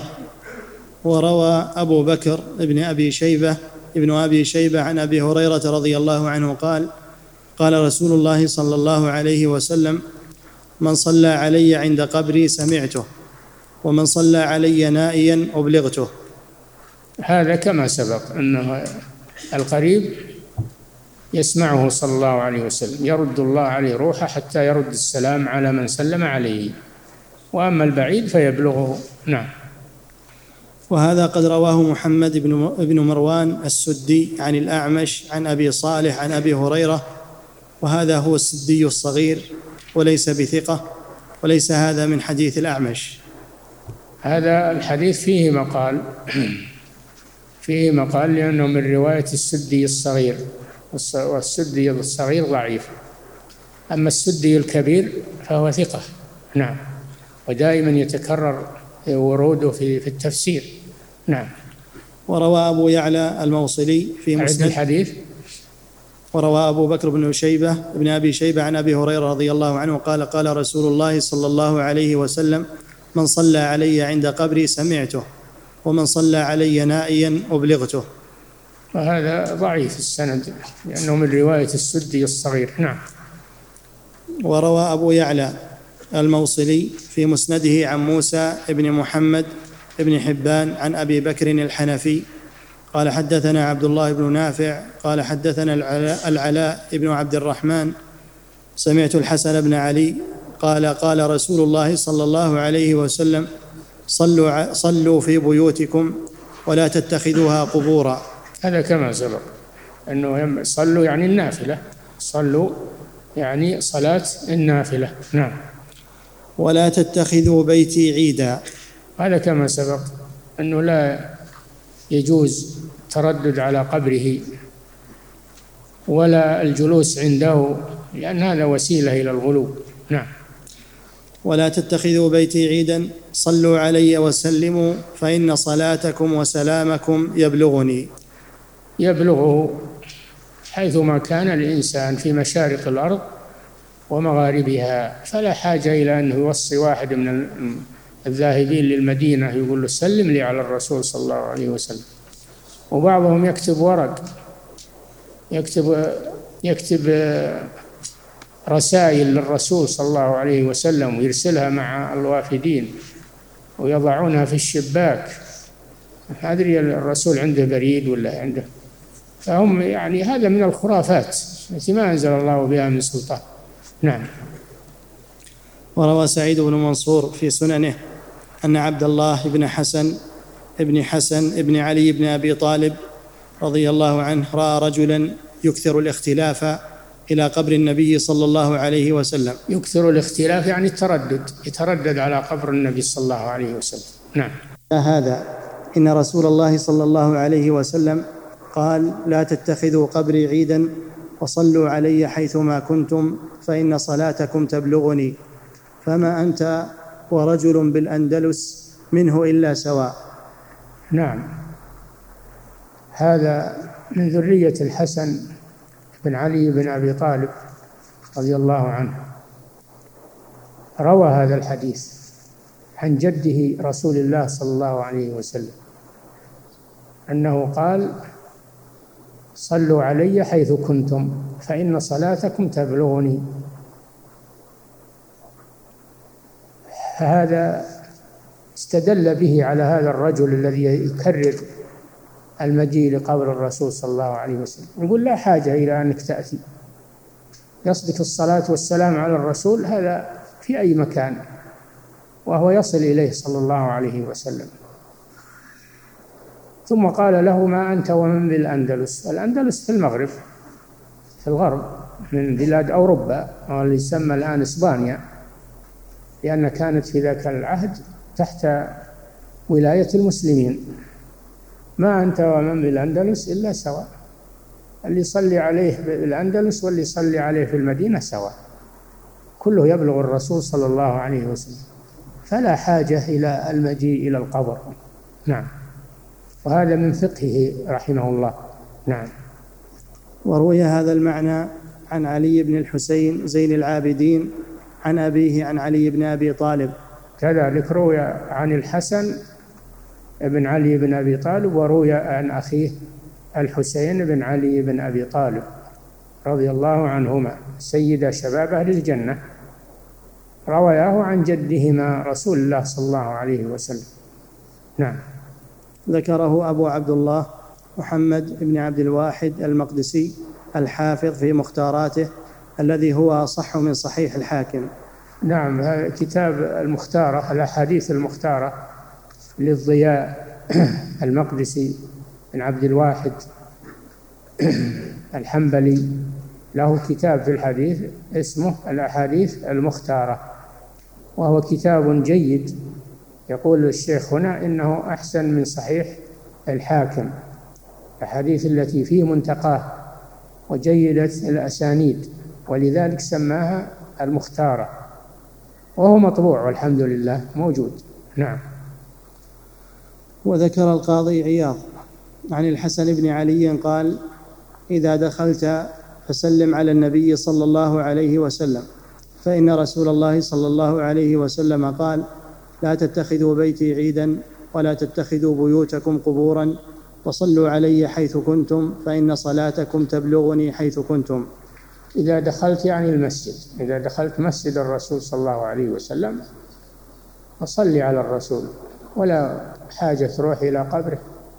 وروى أبو بكر ابن أبي شيبة ابن أبي شيبة عن أبي هريرة رضي الله عنه قال قال رسول الله صلى الله عليه وسلم: من صلى علي عند قبري سمعته، ومن صلى علي نائيا أبلغته. هذا كما سبق أنه القريب يسمعه صلى الله عليه وسلم، يرد الله عليه روحه حتى يرد السلام على من سلم عليه، وأما البعيد فيبلغه. نعم. وهذا قد رواه محمد بن مروان السدي عن الأعمش عن أبي صالح عن أبي هريرة، وهذا هو السدي الصغير وليس بثقة، وليس هذا من حديث الأعمش. هذا الحديث فيه مقال فيه مقال لأنه من رواية السدي الصغير، والسدي الصغير ضعيف، أما السدي الكبير فهو ثقة. نعم، ودائما يتكرر وروده في في التفسير. نعم. وروى أبو يعلى الموصلي في مسند الحديث. وروى أبو بكر بن شيبة ابن أبي شيبة عن أبي هريرة رضي الله عنه قال قال رسول الله صلى الله عليه وسلم: من صلى علي عند قبري سمعته، ومن صلى علي نائيا أبلغته. وهذا ضعيف السند لأنه من رواية السدي الصغير. نعم. وروى أبو يعلى الموصلي في مسنده عن موسى بن محمد بن حبان عن أبي بكر الحنفي قال حدثنا عبد الله بن نافع قال حدثنا العلاء, العلاء بن عبد الرحمن سمعت الحسن بن علي قال قال رسول الله صلى الله عليه وسلم: صلوا, صلوا في بيوتكم ولا تتخذوها قبورا. هذا كما سبق أنه صلوا يعني النافلة، صلوا يعني صلاة النافلة. نعم. ولا تتخذوا بيتي عيدا. هذا كما سبق أنه لا يجوز تردد على قبره ولا الجلوس عنده، لأن هذا وسيلة إلى الغلو. نعم. ولا تتخذوا بيتي عيدا، صلوا علي وسلموا فإن صلاتكم وسلامكم يبلغني. يبلغه حيثما كان الإنسان في مشارق الأرض ومغاربها، فلا حاجة إلى أنه يوصي واحد من الذاهبين للمدينة يقول له: سلم لي على الرسول صلى الله عليه وسلم. وبعضهم يكتب ورق، يكتب يكتب رسائل للرسول صلى الله عليه وسلم ويرسلها مع الوافدين ويضعونها في الشباك. ما أدري الرسول عنده بريد ولا عنده، فهم يعني هذا من الخرافات التي ما أنزل الله بها من سلطان. نعم. وروى سعيد بن منصور في سننه أن عبد الله بن حسن ابن حسن ابن علي بن أبي طالب رضي الله عنه رأى رجلا يكثر الاختلاف إلى قبر النبي صلى الله عليه وسلم. يكثر الاختلاف يعني التردد، يتردد على قبر النبي صلى الله عليه وسلم. نعم. هذا إن رسول الله صلى الله عليه وسلم قال: لا تتخذوا قبري عيدا وصلوا علي حيثما كنتم فإن صلاتكم تبلغني، فما أنت ورجل بالأندلس منه إلا سواء. نعم. هذا من ذرية الحسن بن علي بن أبي طالب رضي الله عنه، روى هذا الحديث عن جده رسول الله صلى الله عليه وسلم أنه قال: صلوا علي حيث كنتم فإن صلاتكم تبلغني. هذا استدل به على هذا الرجل الذي يكرر المجيء لقبر الرسول صلى الله عليه وسلم، يقول لا حاجة إلى أنك تأتي، يصدق الصلاة والسلام على الرسول هذا في أي مكان وهو يصل إليه صلى الله عليه وسلم. ثم قال له ما أنت ومن بالأندلس. الأندلس في المغرب في الغرب من بلاد أوروبا، واللي يسمى الآن إسبانيا، لأن كانت في ذاك العهد تحت ولاية المسلمين. ما أنت ومن بالأندلس إلا سواء، اللي يصلي عليه بالأندلس واللي يصلي عليه في المدينة سواء، كله يبلغ الرسول صلى الله عليه وسلم، فلا حاجة إلى المجيء إلى القبر. نعم، وهذا من فقهه رحمه الله. نعم. وروي هذا المعنى عن علي بن الحسين زين العابدين عن أبيه عن علي بن أبي طالب. كذلك روي عن الحسن بن علي بن أبي طالب، وروي عن أخيه الحسين بن علي بن أبي طالب رضي الله عنهما سيد شباب أهل الجنة، روياه عن جدهما رسول الله صلى الله عليه وسلم. نعم. ذكره أبو عبد الله محمد بن عبد الواحد المقدسي الحافظ في مختاراته الذي هو أصح من صحيح الحاكم. نعم، هذا كتاب المختارة، الأحاديث المختارة للضياء المقدسي بن عبد الواحد الحنبلي، له كتاب في الحديث اسمه الأحاديث المختارة، وهو كتاب جيد. يقول الشيخ هنا إنه أحسن من صحيح الحاكم، الأحاديث التي فيه منتقاه وجيدة الأسانيد، ولذلك سماها المختارة، وهو مطبوع والحمد لله موجود. نعم. وذكر القاضي عياض عن الحسن بن علي قال إذا دخلت فسلم على النبي صلى الله عليه وسلم، فإن رسول الله صلى الله عليه وسلم قال لا تتخذوا بيتي عيدا ولا تتخذوا بيوتكم قبورا وصلوا علي حيث كنتم فإن صلاتكم تبلغني حيث كنتم. إذا دخلت يعني المسجد، إذا دخلت مسجد الرسول صلى الله عليه وسلم فصلي على الرسول، ولا حاجة تروح إلى قبره،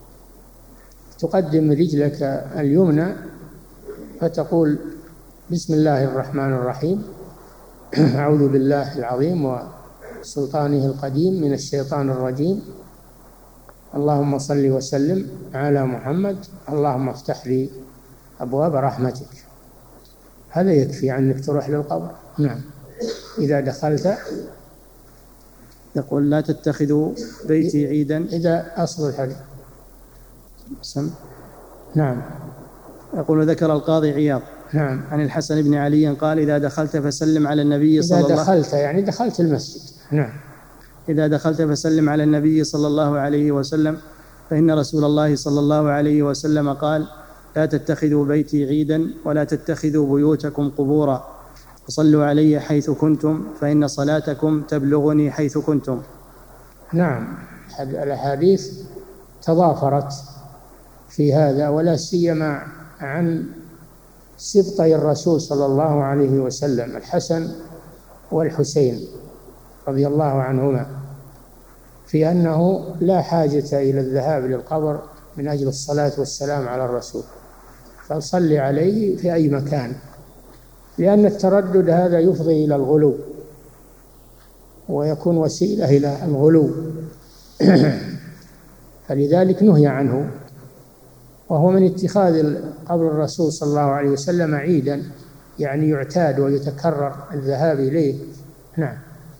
تقدم رجلك اليمنى فتقول بسم الله الرحمن الرحيم، أعوذ بالله العظيم وسلطانه القديم من الشيطان الرجيم، اللهم صل وسلم على محمد، اللهم افتح لي أبواب رحمتك. هذا يكفي عنك تروح للقبر. نعم. إذا دخلت يقول لا تتخذوا بيتي عيدا، إذا أصل الحديث. سم. نعم. يقول ذكر القاضي عياض نعم عن الحسن بن علي قال إذا دخلت فسلم على النبي صلى الله عليه وسلم. إذا دخلت يعني دخلت المسجد. نعم. إذا دخلت فسلم على النبي صلى الله عليه وسلم، فإن رسول الله صلى الله عليه وسلم قال لا تتخذوا بيتي عيدا ولا تتخذوا بيوتكم قبورا وصلوا علي حيث كنتم فإن صلاتكم تبلغني حيث كنتم. نعم، الأحاديث تضافرت في هذا، ولا سيما عن سبطي الرسول صلى الله عليه وسلم الحسن والحسين رضي الله عنهما، في أنه لا حاجة إلى الذهاب للقبر من أجل الصلاة والسلام على الرسول، فصل عليه في أي مكان، لأن التردد هذا يفضي إلى الغلو ويكون وسيلة إلى الغلو فلذلك نهي عنه، وهو من اتخاذ قبر الرسول صلى الله عليه وسلم عيدا، يعني يعتاد ويتكرر الذهاب إليه. نعم.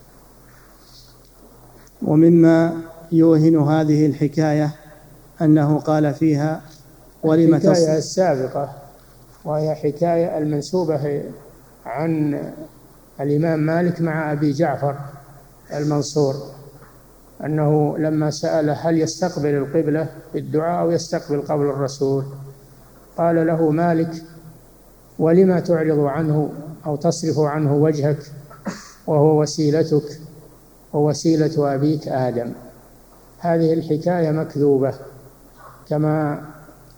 ومما يوهن هذه الحكاية أنه قال فيها ولم تصل الحكاية السابقة، وهي حكاية المنسوبة عن الإمام مالك مع أبي جعفر المنصور، أنه لما سأل هل يستقبل القبلة في الدعاء أو يستقبل قبر الرسول، قال له مالك ولما تعرض عنه أو تصرف عنه وجهك وهو وسيلتك ووسيلة أبيك آدم. هذه الحكاية مكذوبة كما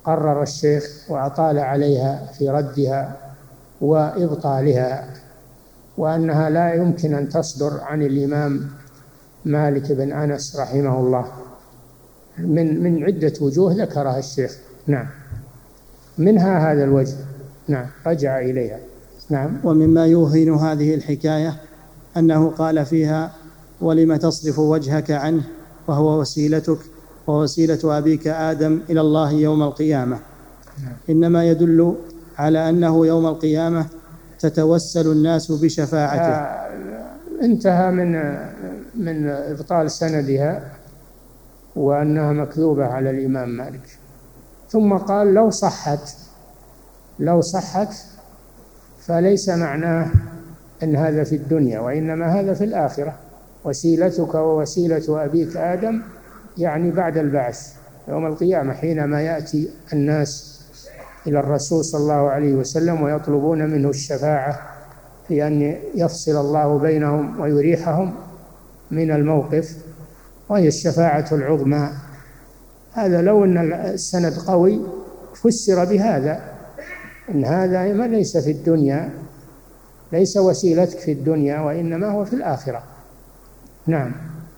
قرر الشيخ وأطال عليها في ردها وإبطالها، وأنها لا يمكن أن تصدر عن الإمام مالك بن أنس رحمه الله من من عدة وجوه ذكرها الشيخ. نعم، منها هذا الوجه. نعم، رجع إليها. نعم. ومما يوهن هذه الحكاية أنه قال فيها: ولم تصرف وجهك عنه وهو وسيلتك ووسيلة أبيك آدم إلى الله يوم القيامة. إنما يدل على أنه يوم القيامة تتوسل الناس بشفاعته. انتهى من من إبطال سندها وأنها مكذوبة على الإمام مالك، ثم قال: لو صحت لو صحت فليس معناه أن هذا في الدنيا، وإنما هذا في الآخرة. وسيلتك ووسيلة أبيك آدم يعني بعد البعث يوم القيامة، حينما يأتي الناس إلى الرسول صلى الله عليه وسلم ويطلبون منه الشفاعة في أن يفصل الله بينهم ويريحهم من الموقف، وهي الشفاعة العظمى. هذا لو أن السند قوي فسر بهذا، إن هذا ما ليس في الدنيا، ليس وسيلتك في الدنيا، وإنما هو في الآخرة. نعم.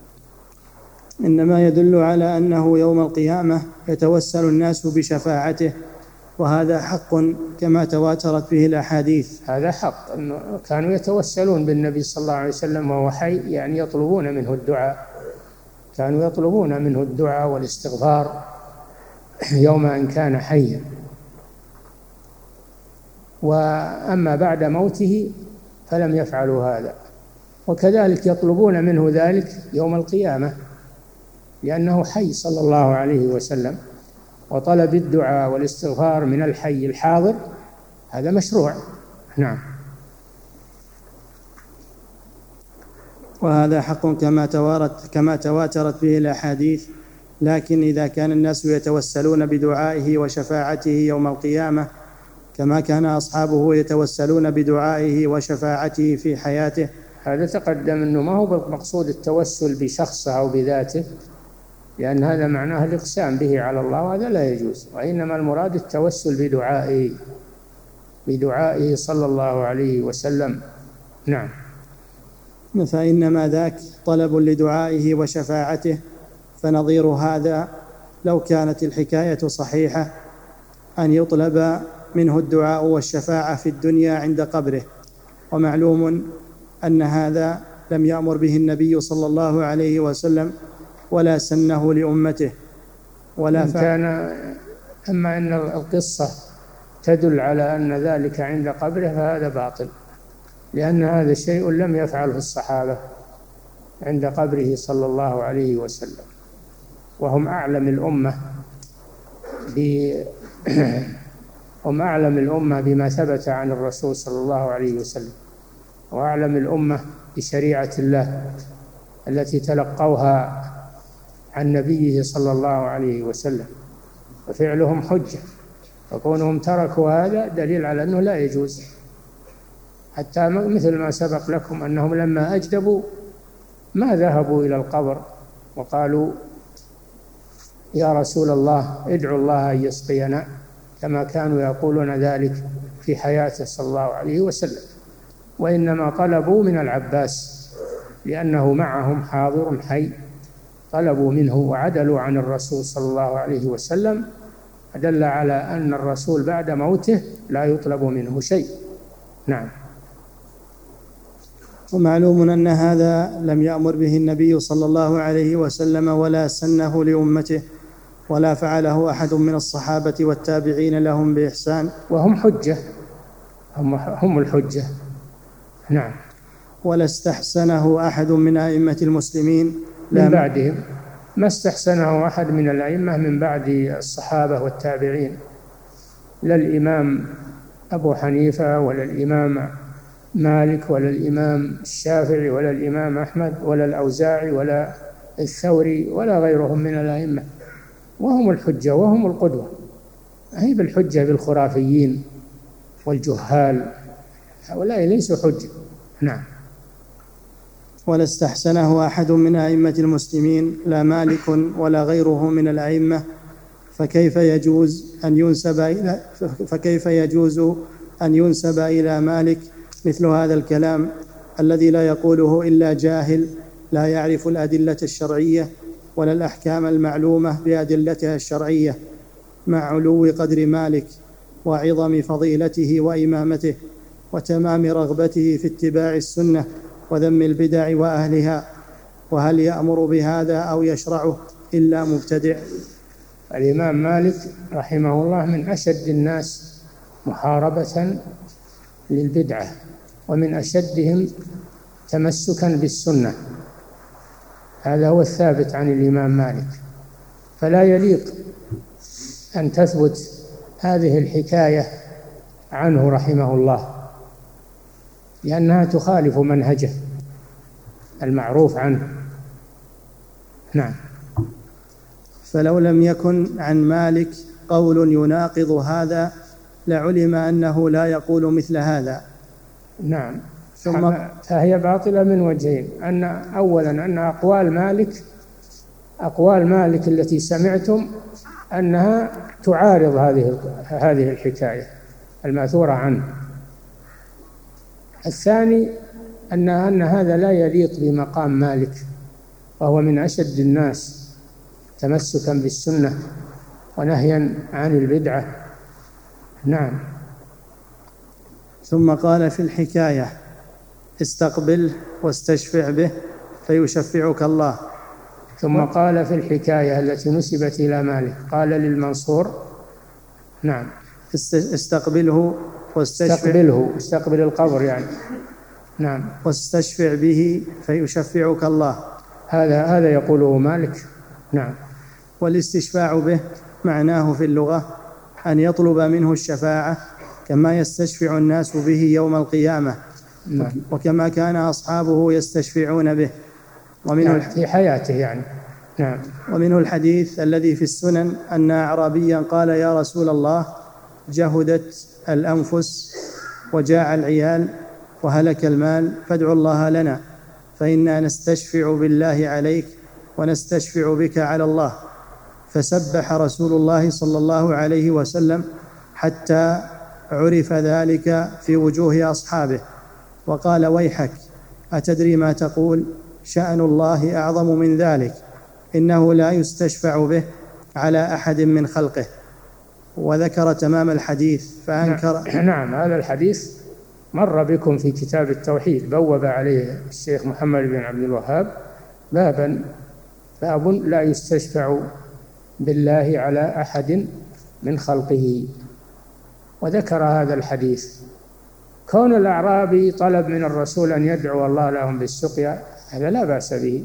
إنما يدل على أنه يوم القيامة يتوسل الناس بشفاعته، وهذا حق كما تواترت به الأحاديث. هذا حق، أنه كانوا يتوسلون بالنبي صلى الله عليه وسلم وهو حي، يعني يطلبون منه الدعاء، كانوا يطلبون منه الدعاء والاستغفار يوم أن كان حيا. وأما بعد موته فلم يفعلوا هذا، وكذلك يطلبون منه ذلك يوم القيامة لأنه حي صلى الله عليه وسلم، وطلب الدعاء والاستغفار من الحي الحاضر هذا مشروع. نعم. وهذا حق كما توارت كما تواترت به الأحاديث، لكن إذا كان الناس يتوسلون بدعائه وشفاعته يوم القيامة كما كان أصحابه يتوسلون بدعائه وشفاعته في حياته، هذا تقدم أنه ما هو بالمقصود التوسل بشخصه أو بذاته، لأن هذا معناه الإقسام به على الله، وهذا لا يجوز، وإنما المراد التوسل بدعائه بدعائه صلى الله عليه وسلم. نعم. فإنما ذاك طلب لدعائه وشفاعته، فنظير هذا لو كانت الحكاية صحيحة أن يطلب منه الدعاء والشفاعة في الدنيا عند قبره، ومعلوم أن هذا لم يأمر به النبي صلى الله عليه وسلم ولا سنه لأمته ولا كان. أما أن القصة تدل على أن ذلك عند قبره فهذا باطل، لأن هذا شيء لم يفعله الصحابة عند قبره صلى الله عليه وسلم، وهم أعلم الأمة ب هم أعلم الأمة بما ثبت عن الرسول صلى الله عليه وسلم، وأعلم الأمة بشريعة الله التي تلقوها عن نبيه صلى الله عليه وسلم، وفعلهم حجة، وكونهم تركوا هذا دليل على أنه لا يجوز. حتى مثل ما سبق لكم أنهم لما أجدبوا ما ذهبوا إلى القبر وقالوا: يا رسول الله ادعوا الله أن يسقينا، كما كانوا يقولون ذلك في حياته صلى الله عليه وسلم، وإنما طلبوا من العباس لأنه معهم حاضر حي، طلبوا منه وعدلوا عن الرسول صلى الله عليه وسلم، دل على أن الرسول بعد موته لا يطلب منه شيء. نعم. ومعلوم أن هذا لم يأمر به النبي صلى الله عليه وسلم ولا سنه لأمته، ولا فعله أحد من الصحابة والتابعين لهم بإحسان، وهم حجة، هم, هم الحجة. نعم. ولا استحسنه أحد من أئمة المسلمين من بعدهم، ما استحسنه أحد من الأئمة من بعد الصحابة والتابعين، لا الإمام أبو حنيفة ولا الإمام مالك ولا الإمام الشافعي ولا الإمام أحمد ولا الأوزاعي ولا الثوري ولا غيرهم من الأئمة، وهم الحجة وهم القدوة. هي بالحجة بالخرافيين والجهال، هؤلاء ليسوا حجة. نعم. ولا استحسنه أحد من أئمة المسلمين، لا مالك ولا غيره من الأئمة، فكيف يجوز أن ينسب إلى فكيف يجوز أن ينسب إلى مالك مثل هذا الكلام الذي لا يقوله إلا جاهل لا يعرف الأدلة الشرعية ولا الأحكام المعلومة بأدلتها الشرعية، مع علو قدر مالك وعظم فضيلته وإمامته وتمام رغبته في اتباع السنة وذم البدع وأهلها؟ وهل يأمر بهذا أو يشرعه إلا مبتدع؟ الإمام مالك رحمه الله من أشد الناس محاربة للبدعة ومن أشدهم تمسكا بالسنة، هذا هو الثابت عن الإمام مالك. فلا يليق أن تثبت هذه الحكاية عنه رحمه الله، لأنها تخالف منهجه المعروف عنه. نعم. فلو لم يكن عن مالك قول يناقض هذا لعلم أنه لا يقول مثل هذا. نعم. ثم فهي باطلة من وجهين: أن أولا أن أقوال مالك أقوال مالك التي سمعتم أنها تعارض هذه هذه الحكاية المأثورة عنه. الثاني أن أن هذا لا يليق بمقام مالك، وهو من أشد الناس تمسكا بالسنة ونهيا عن البدعة. نعم. ثم قال في الحكاية: استقبله واستشفع به فيشفعك الله. ثم قال في الحكاية التي نسبت إلى مالك قال للمنصور: نعم، استقبله واستشفع استقبله استقبل القبر يعني. نعم. واستشفع به فيشفعك الله، هذا هذا يقوله مالك. نعم. والاستشفاع به معناه في اللغة أن يطلب منه الشفاعة كما يستشفع الناس به يوم القيامة. نعم. وكما كان أصحابه يستشفعون به. ومنه يعني في حياته يعني. نعم. ومنه الحديث الذي في السنن أن أعرابيا قال: يا رسول الله، جهدت الأنفس وجاع العيال وهلك المال، فادعوا الله لنا فإنا نستشفع بالله عليك ونستشفع بك على الله. فسبح رسول الله صلى الله عليه وسلم حتى عرف ذلك في وجوه أصحابه، وقال: ويحك، أتدري ما تقول؟ شأن الله أعظم من ذلك، إنه لا يستشفع به على أحد من خلقه. وذكر تمام الحديث فأنكر. نعم. هذا الحديث مر بكم في كتاب التوحيد، بوب عليه الشيخ محمد بن عبد الوهاب بابا باب لا يستشفع بالله على أحد من خلقه، وذكر هذا الحديث. كون الأعرابي طلب من الرسول أن يدعو الله لهم بالسقيا هذا لا بأس به،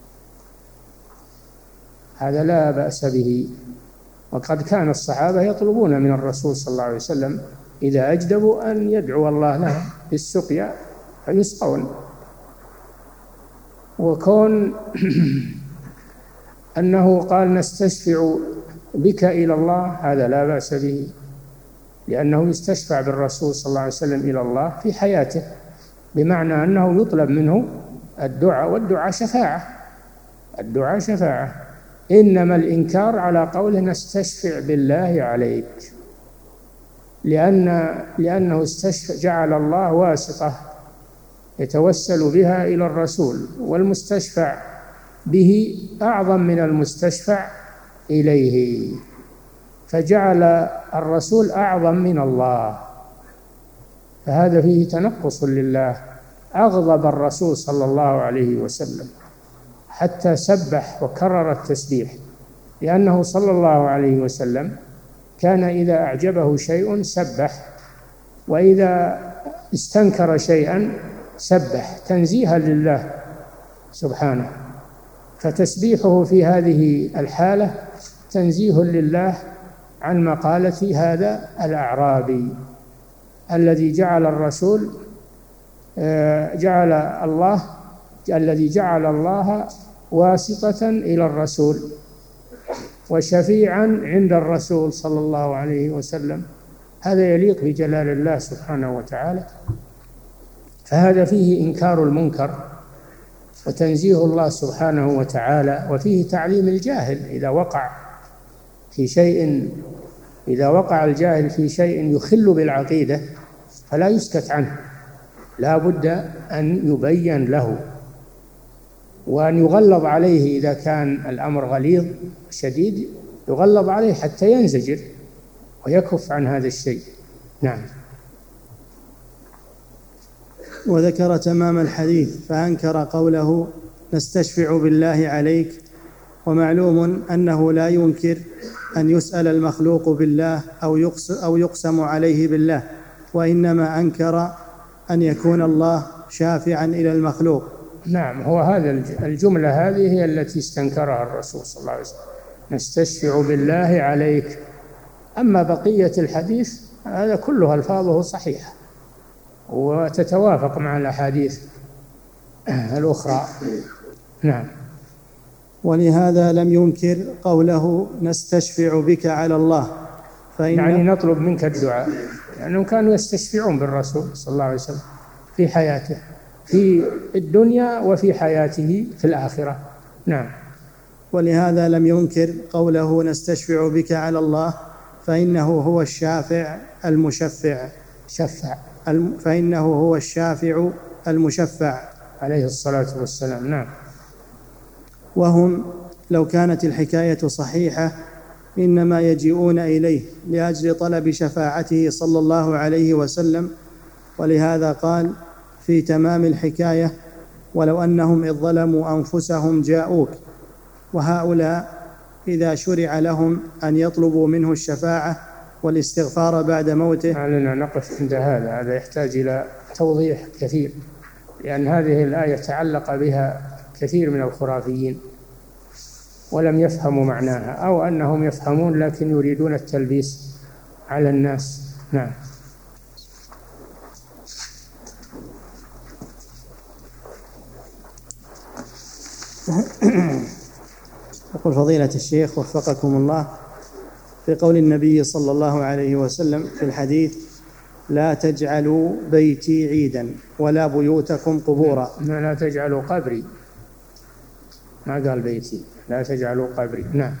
هذا لا بأس به. وقد كان الصحابة يطلبون من الرسول صلى الله عليه وسلم إذا أجدبوا أن يدعو الله لهم بالسقيا فيسقون. وكون أنه قال: نستشفع بك إلى الله، هذا لا بأس به، لأنه يستشفع بالرسول صلى الله عليه وسلم إلى الله في حياته، بمعنى أنه يطلب منه الدعاء، والدعاء شفاعة، الدعاء شفاعة. إنما الإنكار على قوله نستشفع بالله عليك، لأن لأنه استشفع جعل الله واسطة يتوسل بها إلى الرسول، والمستشفع به أعظم من المستشفع إليه، فجعل الرسول أعظم من الله، فهذا فيه تنقص لله. أغضب الرسول صلى الله عليه وسلم حتى سبح وكرر التسبيح، لأنه صلى الله عليه وسلم كان إذا أعجبه شيء سبح، وإذا استنكر شيئا سبح تنزيها لله سبحانه. فتسبيحه في هذه الحالة تنزيه لله عن مقالة هذا الأعرابي الذي جعل الرسول جعل الله الذي جعل الله واسطة إلى الرسول وشفيعا عند الرسول صلى الله عليه وسلم. هذا يليق بجلال الله سبحانه وتعالى، فهذا فيه إنكار المنكر وتنزيه الله سبحانه وتعالى، وفيه تعليم الجاهل إذا وقع في شيء، إذا وقع الجاهل في شيء يخل بالعقيدة فلا يسكت عنه، لا بد أن يبين له وأن يغلظ عليه. إذا كان الأمر غليظ شديد يغلظ عليه حتى ينزجر ويكف عن هذا الشيء. نعم. وذكر تمام الحديث فأنكر قوله نستشفع بالله عليك. ومعلوم أنه لا ينكر أن يسأل المخلوق بالله أو يقسم عليه بالله، وإنما أنكر أن يكون الله شافعا إلى المخلوق. نعم، هو هذا الجملة هذه هي التي استنكرها الرسول صلى الله عليه وسلم، نستشفع بالله عليك. أما بقية الحديث هذا كله ألفاظه صحيحة وتتوافق مع الأحاديث الأخرى. نعم. ولهذا لم ينكر قوله نستشفع بك على الله، فإن يعني نطلب منك الدعاء، لأنهم يعني كانوا يستشفعون بالرسول صلى الله عليه وسلم في حياته في الدنيا وفي حياته في الآخرة. نعم. ولهذا لم ينكر قوله نستشفع بك على الله، فإنه هو الشافع المشفع شفع فإنه هو الشافع المشفع عليه الصلاة والسلام. نعم. وهم لو كانت الحكاية صحيحة إنما يجيئون إليه لأجل طلب شفاعته صلى الله عليه وسلم، ولهذا قال في تمام الحكاية ولو أنهم إذ ظلموا أنفسهم جاءوك. وهؤلاء إذا شرع لهم أن يطلبوا منه الشفاعة والاستغفار بعد موته. علينا نقف عند هذا، هذا يحتاج إلى توضيح كثير، لأن هذه الآية تعلق بها كثير من الخرافيين ولم يفهموا معناها، أو أنهم يفهمون لكن يريدون التلبيس على الناس. نعم. يقول فضيلة الشيخ وفقكم الله، في قول النبي صلى الله عليه وسلم في الحديث لا تجعلوا بيتي عيدا ولا بيوتكم قبورا. لا تجعلوا قبري، ما قال بيتي، لا تجعلوا قبري. نعم.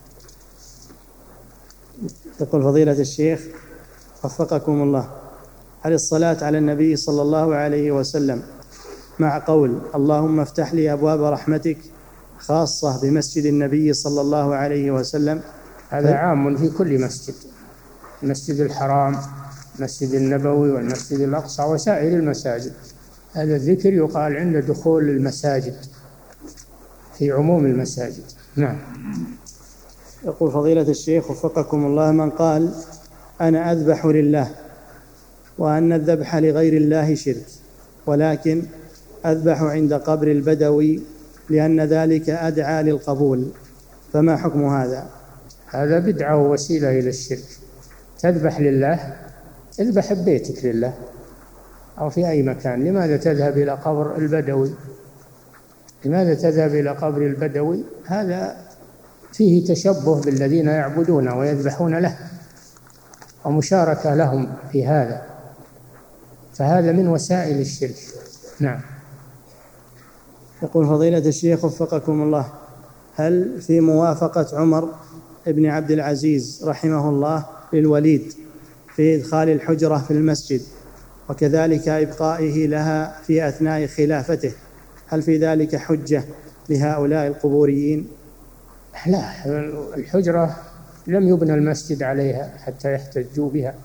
يقول فضيلة الشيخ وفقكم الله، هل الصلاة على النبي صلى الله عليه وسلم مع قول اللهم افتح لي أبواب رحمتك خاصة بمسجد النبي صلى الله عليه وسلم؟ هذا عام في كل مسجد، المسجد الحرام، المسجد النبوي والمسجد الأقصى وسائر المساجد. هذا الذكر يقال عند دخول المساجد في عموم المساجد. نعم. يقول فضيلة الشيخ وفقكم الله، من قال أنا أذبح لله وأن الذبح لغير الله شرك، ولكن أذبح عند قبر البدوي لأن ذلك أدعى للقبول، فما حكم هذا؟ هذا بدعة ووسيلة إلى الشرك. تذبح لله، اذبح ببيتك لله أو في أي مكان. لماذا تذهب إلى قبر البدوي؟ لماذا تذهب إلى قبر البدوي؟ هذا فيه تشبه بالذين يعبدون ويذبحون له ومشاركة لهم في هذا، فهذا من وسائل الشرك. نعم. يقول فضيلة الشيخ وفقكم الله، هل في موافقة عمر ابن عبد العزيز رحمه الله للوليد في إدخال الحجرة في المسجد وكذلك إبقائه لها في أثناء خلافته، هل في ذلك حجة لهؤلاء القبوريين؟ لا، الحجرة لم يبنى المسجد عليها حتى يحتجوا بها.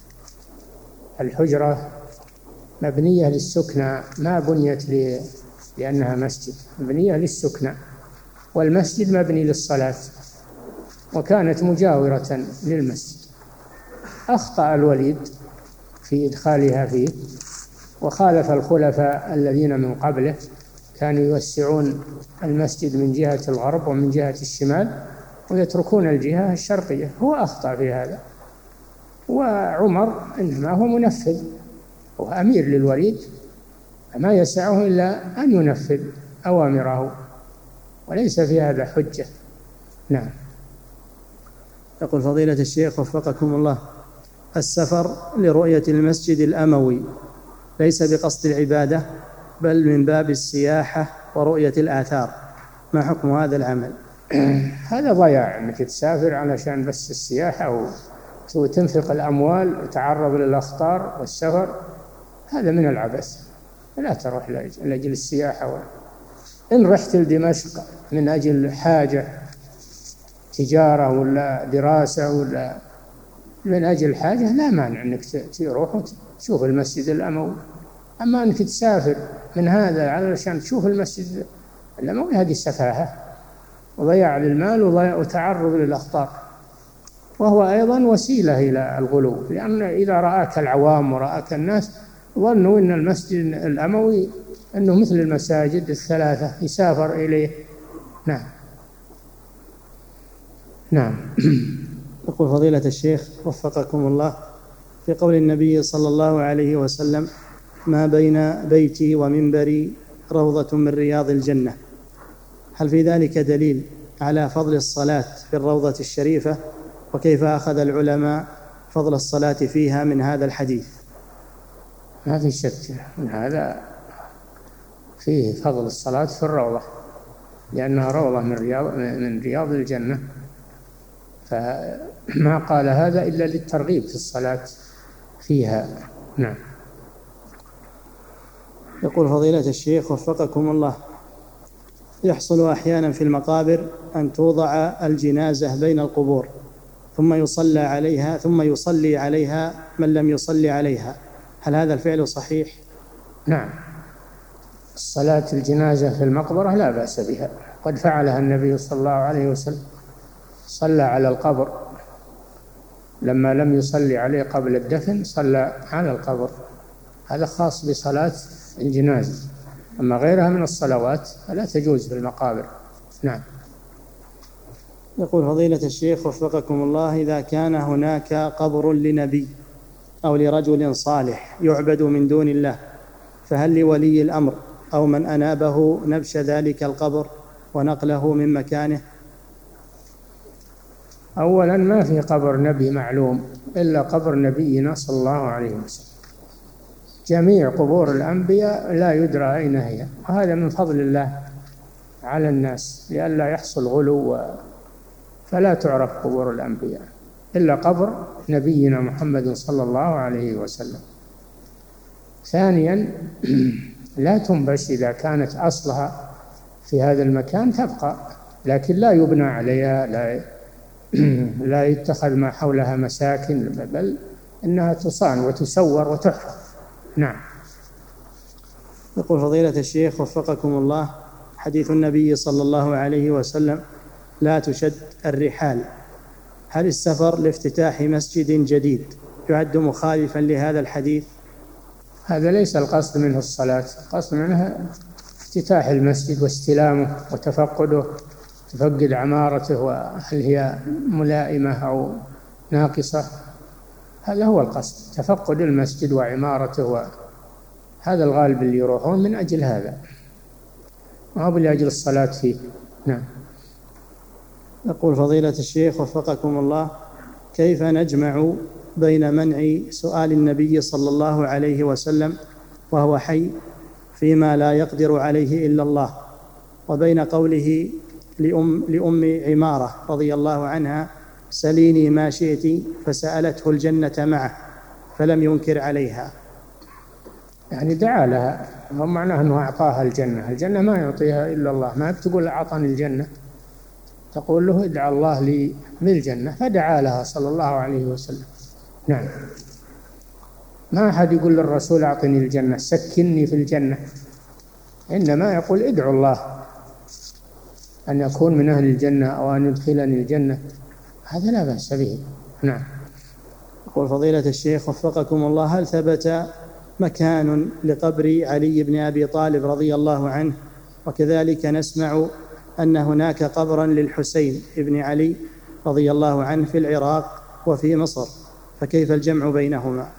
الحجرة مبنية للسكنى، ما بنيت لأنها مسجد، مبنية للسكنى، والمسجد مبني للصلاة، وكانت مجاورة للمسجد. أخطأ الوليد في إدخالها فيه وخالف الخلفاء الذين من قبله، كانوا يوسعون المسجد من جهة الغرب ومن جهة الشمال ويتركون الجهة الشرقية. هو أخطأ في هذا، وعمر إنما هو منفذ، هو أمير للوليد، ما يسعه إلا أن ينفذ أوامره، وليس في هذا حجة. نعم. يقول فضيلة الشيخ وفقكم الله، السفر لرؤية المسجد الأموي ليس بقصد العبادة بل من باب السياحة ورؤية الآثار، ما حكم هذا العمل؟ هذا ضياع أنك تسافر علشان بس السياحة وتنفق الأموال وتعرض للأخطار والسفر، هذا من العبث. لا تروح لأجل السياحة. إن رحت لدمشق من أجل حاجة تجارة ولا دراسة ولا من أجل حاجة لا مانع أنك تروح وتشوف المسجد الأموي. أما أنك تسافر من هذا علشان تشوف المسجد الأموي هذه سفاهة وضياع للمال وتعرض للأخطار، وهو أيضا وسيلة إلى الغلو، لأن إذا رآك العوام ورآك الناس ظنوا أن المسجد الأموي أنه مثل المساجد الثلاثة يسافر إليه. نعم نعم. يقول فضيلة الشيخ وفقكم الله، في قول النبي صلى الله عليه وسلم: ما بين بيتي ومنبري روضة من رياض الجنة، هل في ذلك دليل على فضل الصلاة في الروضة الشريفة؟ وكيف أخذ العلماء فضل الصلاة فيها من هذا الحديث؟ ما في شك من هذا، فيه فضل الصلاة في الروضة لأنها روضة من رياض من رياض الجنة، فما قال هذا إلا للترغيب في الصلاة فيها. نعم. يقول فضيلة الشيخ وفقكم الله، يحصل أحيانا في المقابر أن توضع الجنازة بين القبور ثم يصلى عليها ثم يصلي عليها من لم يصلي عليها، هل هذا الفعل صحيح؟ نعم، الصلاة الجنازة في المقبرة لا بأس بها، قد فعلها النبي صلى الله عليه وسلم، صلى على القبر لما لم يصلي عليه قبل الدفن، صلى على القبر، هذا خاص بصلاة الجنازة. أما غيرها من الصلوات فلا تجوز في المقابر. نعم. يقول فضيلة الشيخ وفقكم الله، إذا كان هناك قبر لنبي أو لرجل صالح يعبد من دون الله، فهل لولي الأمر أو من أنابه نبش ذلك القبر ونقله من مكانه؟ أولا ما في قبر نبي معلوم إلا قبر نبينا صلى الله عليه وسلم، جميع قبور الأنبياء لا يدرى أين هي، وهذا من فضل الله على الناس لئلا يحصل غلو، فلا تعرف قبور الأنبياء إلا قبر نبينا محمد صلى الله عليه وسلم. ثانيا لا تنبش إذا كانت أصلها في هذا المكان تبقى، لكن لا يبنى عليها، لا لا يتخذ ما حولها مساكن، بل إنها تصان وتسور وتحفظ. نعم. يقول فضيلة الشيخ وفقكم الله، حديث النبي صلى الله عليه وسلم: لا تشد الرحال، هل السفر لافتتاح مسجد جديد يعد مخالفا لهذا الحديث؟ هذا ليس القصد منه الصلاة، القصد منها افتتاح المسجد واستلامه وتفقده، تفقد عمارته وهل هي ملائمة أو ناقصة، هذا هو القصد، تفقد المسجد وعمارته، هذا الغالب اللي يروحون من أجل هذا، ما هو لأجل الصلاة فيه. نعم. يقول فضيلة الشيخ وفقكم الله، كيف نجمع بين منع سؤال النبي صلى الله عليه وسلم وهو حي فيما لا يقدر عليه إلا الله، وبين قوله لأم, لأم عمارة رضي الله عنها: سليني ما شئت، فسألته الجنة معه فلم ينكر عليها؟ يعني دعا لها، هم معناه أنه أعطاها الجنة، الجنة ما يعطيها إلا الله، ما بتقول أعطاني الجنة، تقول له ادعى الله لي بالجنة، فدعا لها صلى الله عليه وسلم. نعم. ما أحد يقول للرسول أعطني الجنة، سكنني في الجنة، إنما يقول ادعو الله أن يكون من أهل الجنة أو أن يدخلني الجنة، هذا لا بأس به. نعم. يقول فضيلة الشيخ وفقكم الله، هل ثبت مكان لقبر علي بن أبي طالب رضي الله عنه، وكذلك نسمع أن هناك قبرا للحسين بن علي رضي الله عنه في العراق وفي مصر، فكيف الجمع بينهما؟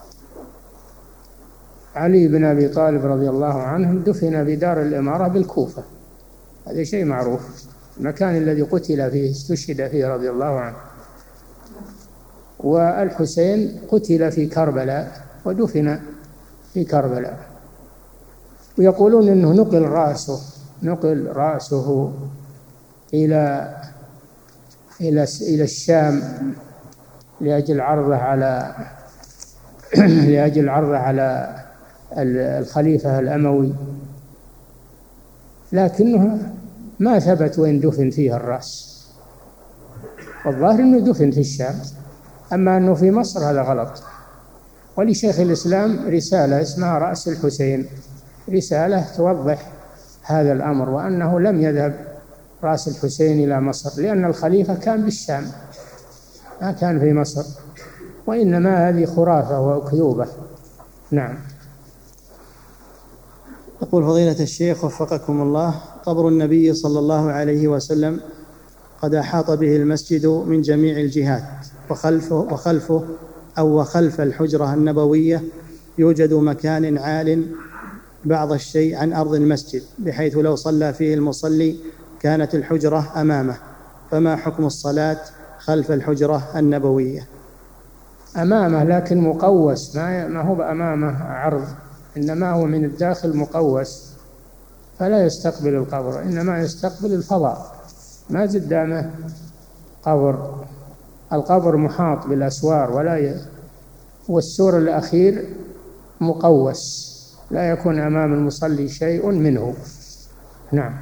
علي بن أبي طالب رضي الله عنه دفن بدار الإمارة بالكوفة، هذا شيء معروف، المكان الذي قتل فيه استشهد فيه رضي الله عنه، والحسين قتل في كربلاء ودفن في كربلاء، ويقولون إنه نقل رأسه نقل رأسه إلى إلى إلى الشام لأجل عرضه على لأجل عرضه على الخليفة الأموي، لكنه ما ثبت وين دفن فيها الرأس، والظاهر أنه دفن في الشام، أما أنه في مصر هذا غلط. ولشيخ الإسلام رسالة اسمها رأس الحسين، رسالة توضح هذا الأمر، وأنه لم يذهب رأس الحسين إلى مصر، لأن الخليفة كان بالشام ما كان في مصر، وإنما هذه خرافة وأكذوبة. نعم. يقول فضيلة الشيخ وفقكم الله: قبر النبي صلى الله عليه وسلم قد أحاط به المسجد من جميع الجهات، وخلفه, وخلفه أو وخلف الحجرة النبوية يوجد مكان عال بعض الشيء عن أرض المسجد، بحيث لو صلى فيه المصلي كانت الحجرة أمامه، فما حكم الصلاة خلف الحجرة النبوية؟ أمامه لكن مقوس، ما هو بأمامه عرض، إنما هو من الداخل مقوس، فلا يستقبل القبر، إنما يستقبل الفضاء، ما قدامه قبر. القبر محاط بالأسوار ولا ي... والسور الأخير مقوس، لا يكون أمام المصلي شيء منه. نعم.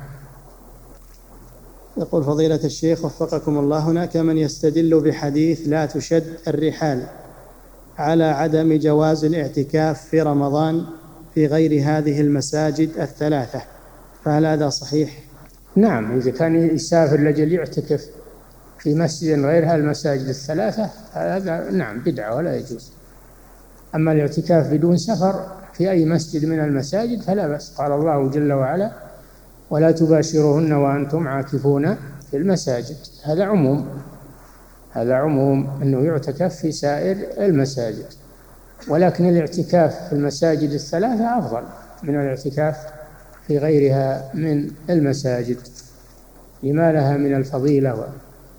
يقول فضيلة الشيخ وفقكم الله: هناك من يستدل بحديث لا تشد الرحال على عدم جواز الاعتكاف في رمضان في غير هذه المساجد الثلاثة، فهل هذا صحيح؟ نعم، إذا كان يسافر لأجل يعتكف في مسجد غير هالمساجد الثلاثة هذا نعم بدعة ولا يجوز. أما الاعتكاف بدون سفر في أي مسجد من المساجد فلا بأس. قال الله جل وعلا: ولا تباشروهن وأنتم عاكفون في المساجد. هذا عموم، هذا عموم أنه يعتكف في سائر المساجد، ولكن الاعتكاف في المساجد الثلاثة أفضل من الاعتكاف في غيرها من المساجد لما لها من الفضيلة و...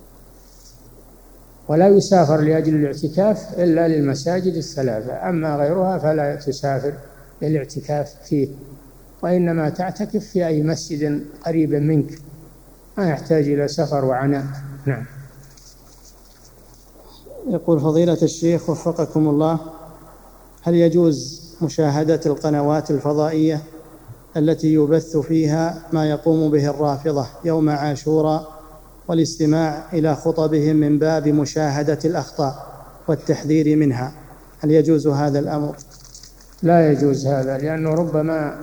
ولا يسافر لأجل الاعتكاف إلا للمساجد الثلاثة، أما غيرها فلا تسافر للاعتكاف فيه، وإنما تعتكف في أي مسجد قريب منك، ما يحتاج إلى سفر وعناء. نعم. يقول فضيلة الشيخ وفقكم الله: هل يجوز مشاهدة القنوات الفضائية التي يبث فيها ما يقوم به الرافضة يوم عاشوراء والاستماع إلى خطبهم من باب مشاهدة الأخطاء والتحذير منها؟ هل يجوز هذا الأمر؟ لا يجوز هذا، لأنه ربما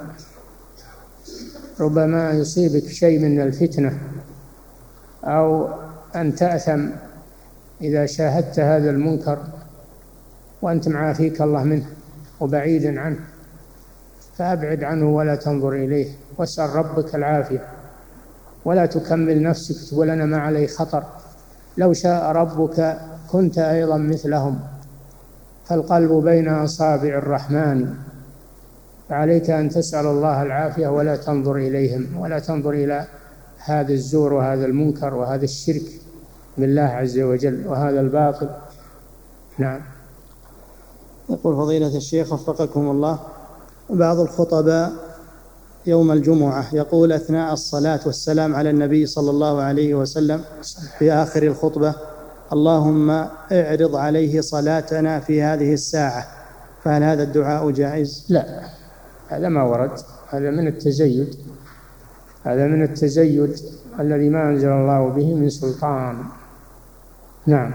ربما يصيبك شيء من الفتنة، أو أن تأثم إذا شاهدت هذا المنكر وأنت معافيك الله منه وبعيد عنه، فأبعد عنه ولا تنظر إليه، واسأل ربك العافية، ولا تكمل نفسك تقول أنا ما علي خطر، لو شاء ربك كنت أيضا مثلهم، فالقلب بين أصابع الرحمن، فعليك أن تسأل الله العافية ولا تنظر إليهم، ولا تنظر إلى هذا الزور وهذا المنكر وهذا الشرك بالله عز وجل وهذا الباطل. نعم. يقول فضيلة الشيخ وفقكم الله: بعض الخطباء يوم الجمعة يقول أثناء الصلاة والسلام على النبي صلى الله عليه وسلم في آخر الخطبة: اللهم اعرض عليه صلاتنا في هذه الساعة، فهل هذا الدعاء جائز؟ لا، هذا ما ورد، هذا من التزيد، هذا من التزيد الذي ما أنزل الله به من سلطان. نعم.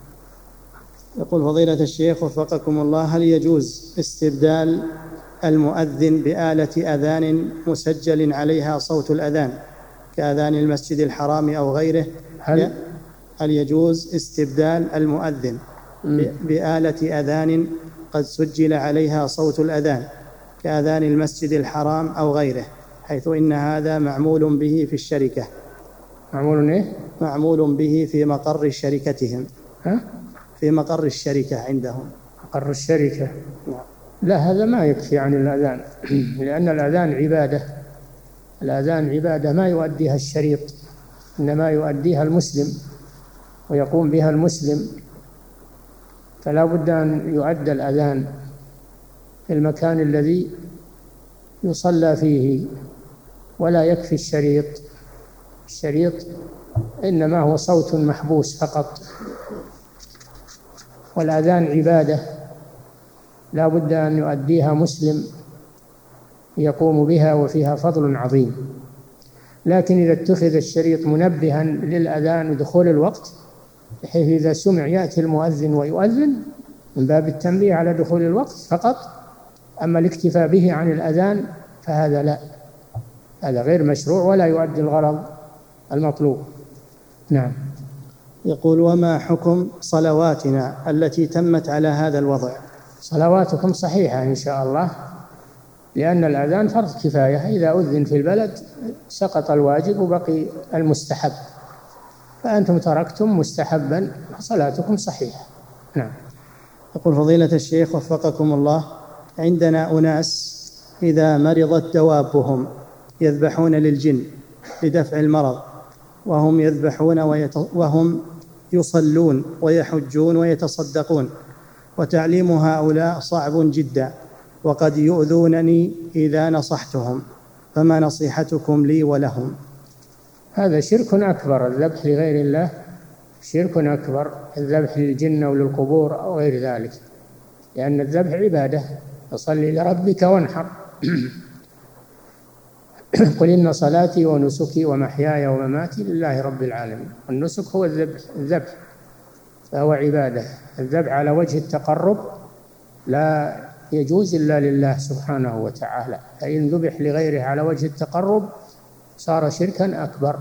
يقول فضيلة الشيخ وفقكم الله: هل يجوز استبدال المؤذن بآلة أذان مسجل عليها صوت الأذان كأذان المسجد الحرام أو غيره؟ هل, هل يجوز استبدال المؤذن بآلة أذان قد سجل عليها صوت الأذان كأذان المسجد الحرام أو غيره، حيث إن هذا معمول به في الشركة؟ معمول إيه؟ معمول به في مقر شركتهم. ها؟ في مقر الشركة عندهم. مقر الشركة. لا، هذا ما يكفي عن الأذان، لأن الأذان عبادة، الأذان عبادة ما يؤديها الشريط، إنما يؤديها المسلم ويقوم بها المسلم، فلا بد أن يؤدى الأذان في المكان الذي يصلى فيه، ولا يكفي الشريط. الشريط إنما هو صوت محبوس فقط. والأذان عبادة لا بد أن يؤديها مسلم يقوم بها وفيها فضل عظيم. لكن إذا اتخذ الشريط منبها للأذان ودخول الوقت بحيث إذا سمع يأتي المؤذن ويؤذن من باب التنبيه على دخول الوقت فقط، أما الاكتفاء به عن الأذان فهذا لا، هذا غير مشروع ولا يؤدي الغرض المطلوب. نعم. يقول: وما حكم صلواتنا التي تمت على هذا الوضع؟ صلواتكم صحيحة إن شاء الله، لأن الأذان فرض كفاية، إذا أذن في البلد سقط الواجب وبقي المستحب، فأنتم تركتم مستحبا صلاتكم صحيحة. نعم. يقول: فضيلة الشيخ وفقكم الله، عندنا أناس إذا مرضت دوابهم يذبحون للجن لدفع المرض، وهم يذبحون ويت... وهم يصلون ويحجون ويتصدقون، وتعليم هؤلاء صعب جدا وقد يؤذونني إذا نصحتهم، فما نصيحتكم لي ولهم؟ هذا شرك أكبر، الذبح لغير الله شرك أكبر، الذبح للجن أو للقبور أو غير ذلك، لأن الذبح عبادة، فصل لربك وانحر. قل إن صلاتي ونسكي ومحياي ومماتي لله رب العالمين. النسك هو الذبح، الذبح فهو عبادة. الذبح على وجه التقرب لا يجوز إلا لله سبحانه وتعالى، فإن ذبح لغيره على وجه التقرب صار شركا أكبر،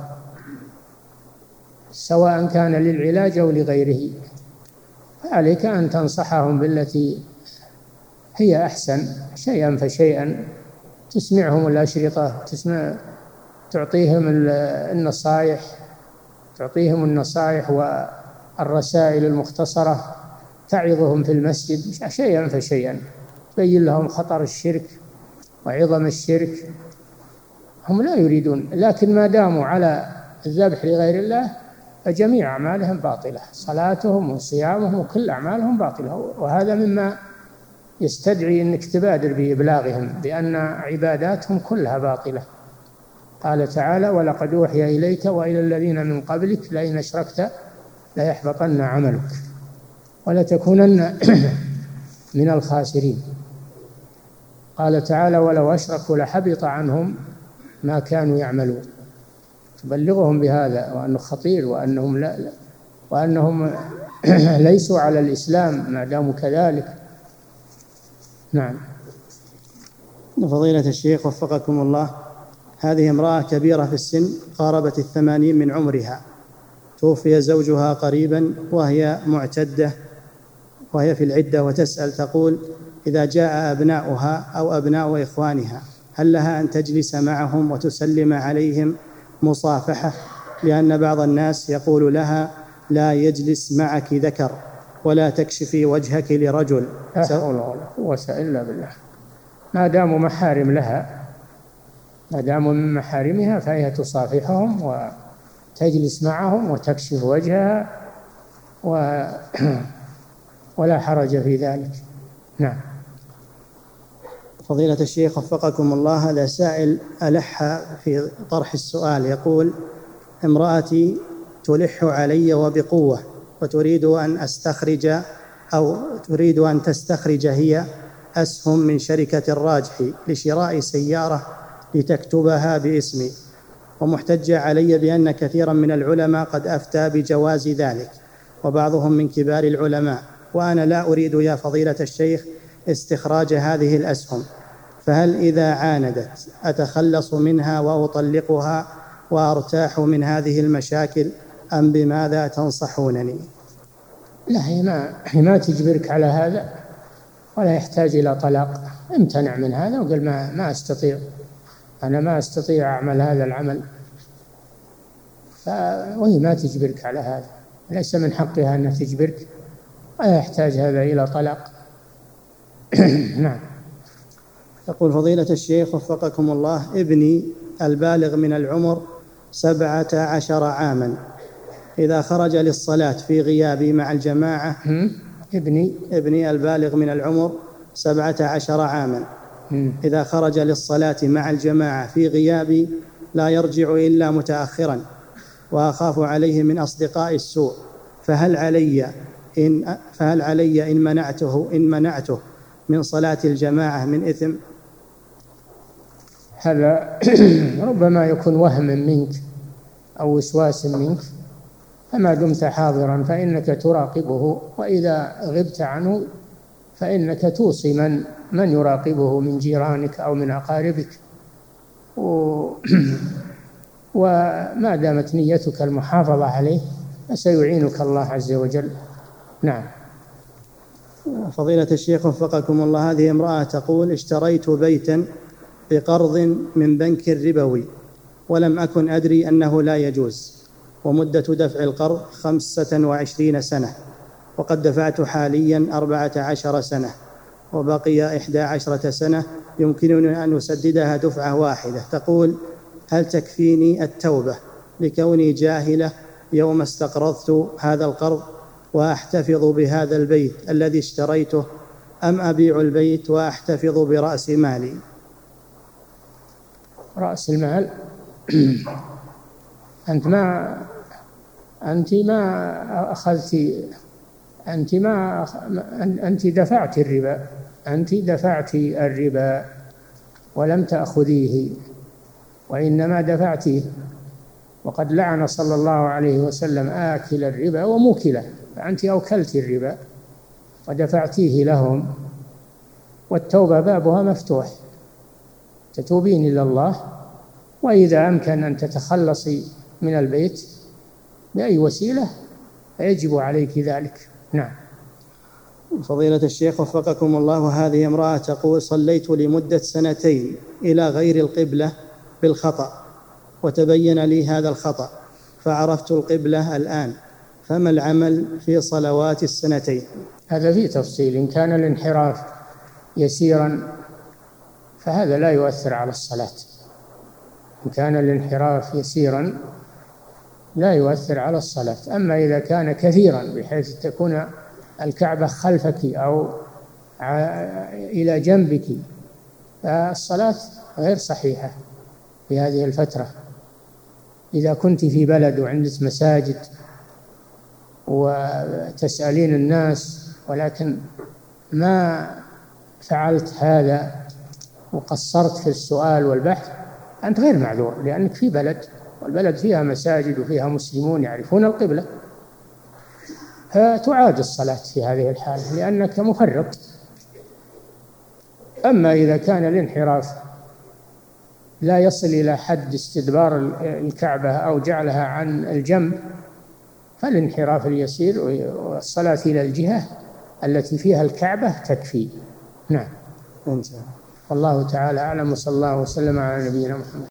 سواء كان للعلاج أو لغيره. فعليك أن تنصحهم بالتي هي أحسن شيئا فشيئا، تسمعهم الأشرطة، تسمع تعطيهم النصائح تعطيهم النصائح والرسائل المختصرة، تعظهم في المسجد شيئا فشيئا، تبين لهم خطر الشرك وعظم الشرك. هم لا يريدون، لكن ما داموا على الذبح لغير الله فجميع أعمالهم باطلة، صلاتهم وصيامهم وكل أعمالهم باطلة، وهذا مما يستدعي أنك تبادر بإبلاغهم بأن عباداتهم كلها باطلة. قال تعالى: ولقد أوحي إليك وإلى الذين من قبلك لئن أشركت ليحبطن عملك ولتكونن من الخاسرين. قال تعالى: ولو أشركوا لحبط عنهم ما كانوا يعملون. تبلغهم بهذا وأنه خطير، وأنهم لا لا وأنهم ليسوا على الإسلام ما داموا كذلك. نعم. فضيلة الشيخ وفقكم الله، هذه امرأة كبيرة في السن قاربت الثمانين من عمرها، توفي زوجها قريبا وهي معتدة وهي في العدة، وتسأل تقول: إذا جاء أبناؤها أو أبناء إخوانها هل لها أن تجلس معهم وتسلم عليهم مصافحة؟ لأن بعض الناس يقول لها: لا يجلس معك ذكر ولا تكشفي وجهك لرجل. لا حول ولا قوة إلا بالله. ما داموا محارم لها، ما داموا من محارمها فهي تصافحهم وتجلس معهم وتكشف وجهها و... ولا حرج في ذلك. نعم. فضيلة الشيخ وفقكم الله، هذا سائل ألح في طرح السؤال، يقول: امرأتي تلح علي وبقوة وتريد أن أستخرج أو تريد أن تستخرج هي أسهم من شركة الراجحي لشراء سيارة لتكتبها باسمي، ومحتجة علي بأن كثيرا من العلماء قد أفتى بجواز ذلك، وبعضهم من كبار العلماء، وأنا لا أريد يا فضيلة الشيخ استخراج هذه الأسهم، فهل إذا عاندت أتخلص منها وأطلقها وأرتاح من هذه المشاكل، أم بماذا تنصحونني؟ لا، هي ما, هي ما تجبرك على هذا ولا يحتاج إلى طلاق. امتنع من هذا وقال ما, ما أستطيع، أنا ما أستطيع أعمل هذا العمل، وهي ما تجبرك على هذا، ليس من حقها أن تجبرك، ولا يحتاج هذا إلى طلاق. نعم. يقول: فضيلة الشيخ وفقكم الله، ابني البالغ من العمر سبعة عشر عاما إذا خرج للصلاة في غيابي مع الجماعة ابني ابني البالغ من العمر سبعة عشر عاما إذا خرج للصلاة مع الجماعة في غيابي لا يرجع إلا متأخرا، وأخاف عليه من أصدقاء السوء، فهل علي إن فهل علي إن منعته إن منعته من صلاة الجماعة من إثم؟ هذا ربما يكون وهم منك أو وسواس منك، فما دمت حاضرا فإنك تراقبه، وإذا غبت عنه فإنك توصي من من يراقبه من جيرانك أو من أقاربك، و وما دامت نيتك المحافظة عليه فسيعينك الله عز وجل. نعم. فضيلة الشيخ وفقكم الله، هذه امرأة تقول: اشتريت بيتا بقرض من بنك ربوي ولم أكن أدري أنه لا يجوز، ومدة دفع القرض خمسة وعشرين سنة، وقد دفعت حاليا أربعة عشر سنة، وبقي إحدى عشرة سنة يمكنني أن أسددها دفعة واحدة. تقول: هل تكفيني التوبة لكوني جاهلة يوم استقرضت هذا القرض وأحتفظ بهذا البيت الذي اشتريته، أم أبيع البيت وأحتفظ برأس مالي؟ رأس المال أنت ما أنت ما أخذت أنت ما أنت دفعت الربا أنت دفعت الربا ولم تأخذيه، وإنما دفعتيه، وقد لعن صلى الله عليه وسلم آكل الربا وموكله، فأنت أوكلت الربا ودفعتيه لهم، والتوبة بابها مفتوح، تتوبين إلى الله، وإذا أمكن أن تتخلصي من البيت بأي وسيلة فيجب عليك ذلك. نعم. فضيلة الشيخ وفقكم الله، هذه امرأة تقول: صليت لمدة سنتين إلى غير القبلة بالخطأ، وتبين لي هذا الخطأ فعرفت القبلة الآن، فما العمل في صلوات السنتين؟ هذا فيه تفصيل. إن كان الانحراف يسيرا فهذا لا يؤثر على الصلاة، إن كان الانحراف يسيرا لا يؤثر على الصلاة. أما إذا كان كثيرا بحيث تكون الكعبة خلفك أو إلى جنبك فالصلاة غير صحيحة في هذه الفترة. إذا كنت في بلد وعندك مساجد وتسألين الناس ولكن ما فعلت هذا وقصرت في السؤال والبحث، أنت غير معذور، لأنك في بلد، والبلد فيها مساجد وفيها مسلمون يعرفون القبلة، فتعاد الصلاة في هذه الحالة لأنك مفرط. أما إذا كان الانحراف لا يصل إلى حد استدبار الكعبة أو جعلها عن الجنب، فالانحراف اليسير والصلاة إلى الجهة التي فيها الكعبة تكفي. نعم. والله تعالى أعلم، وصلى الله وسلم على نبينا محمد.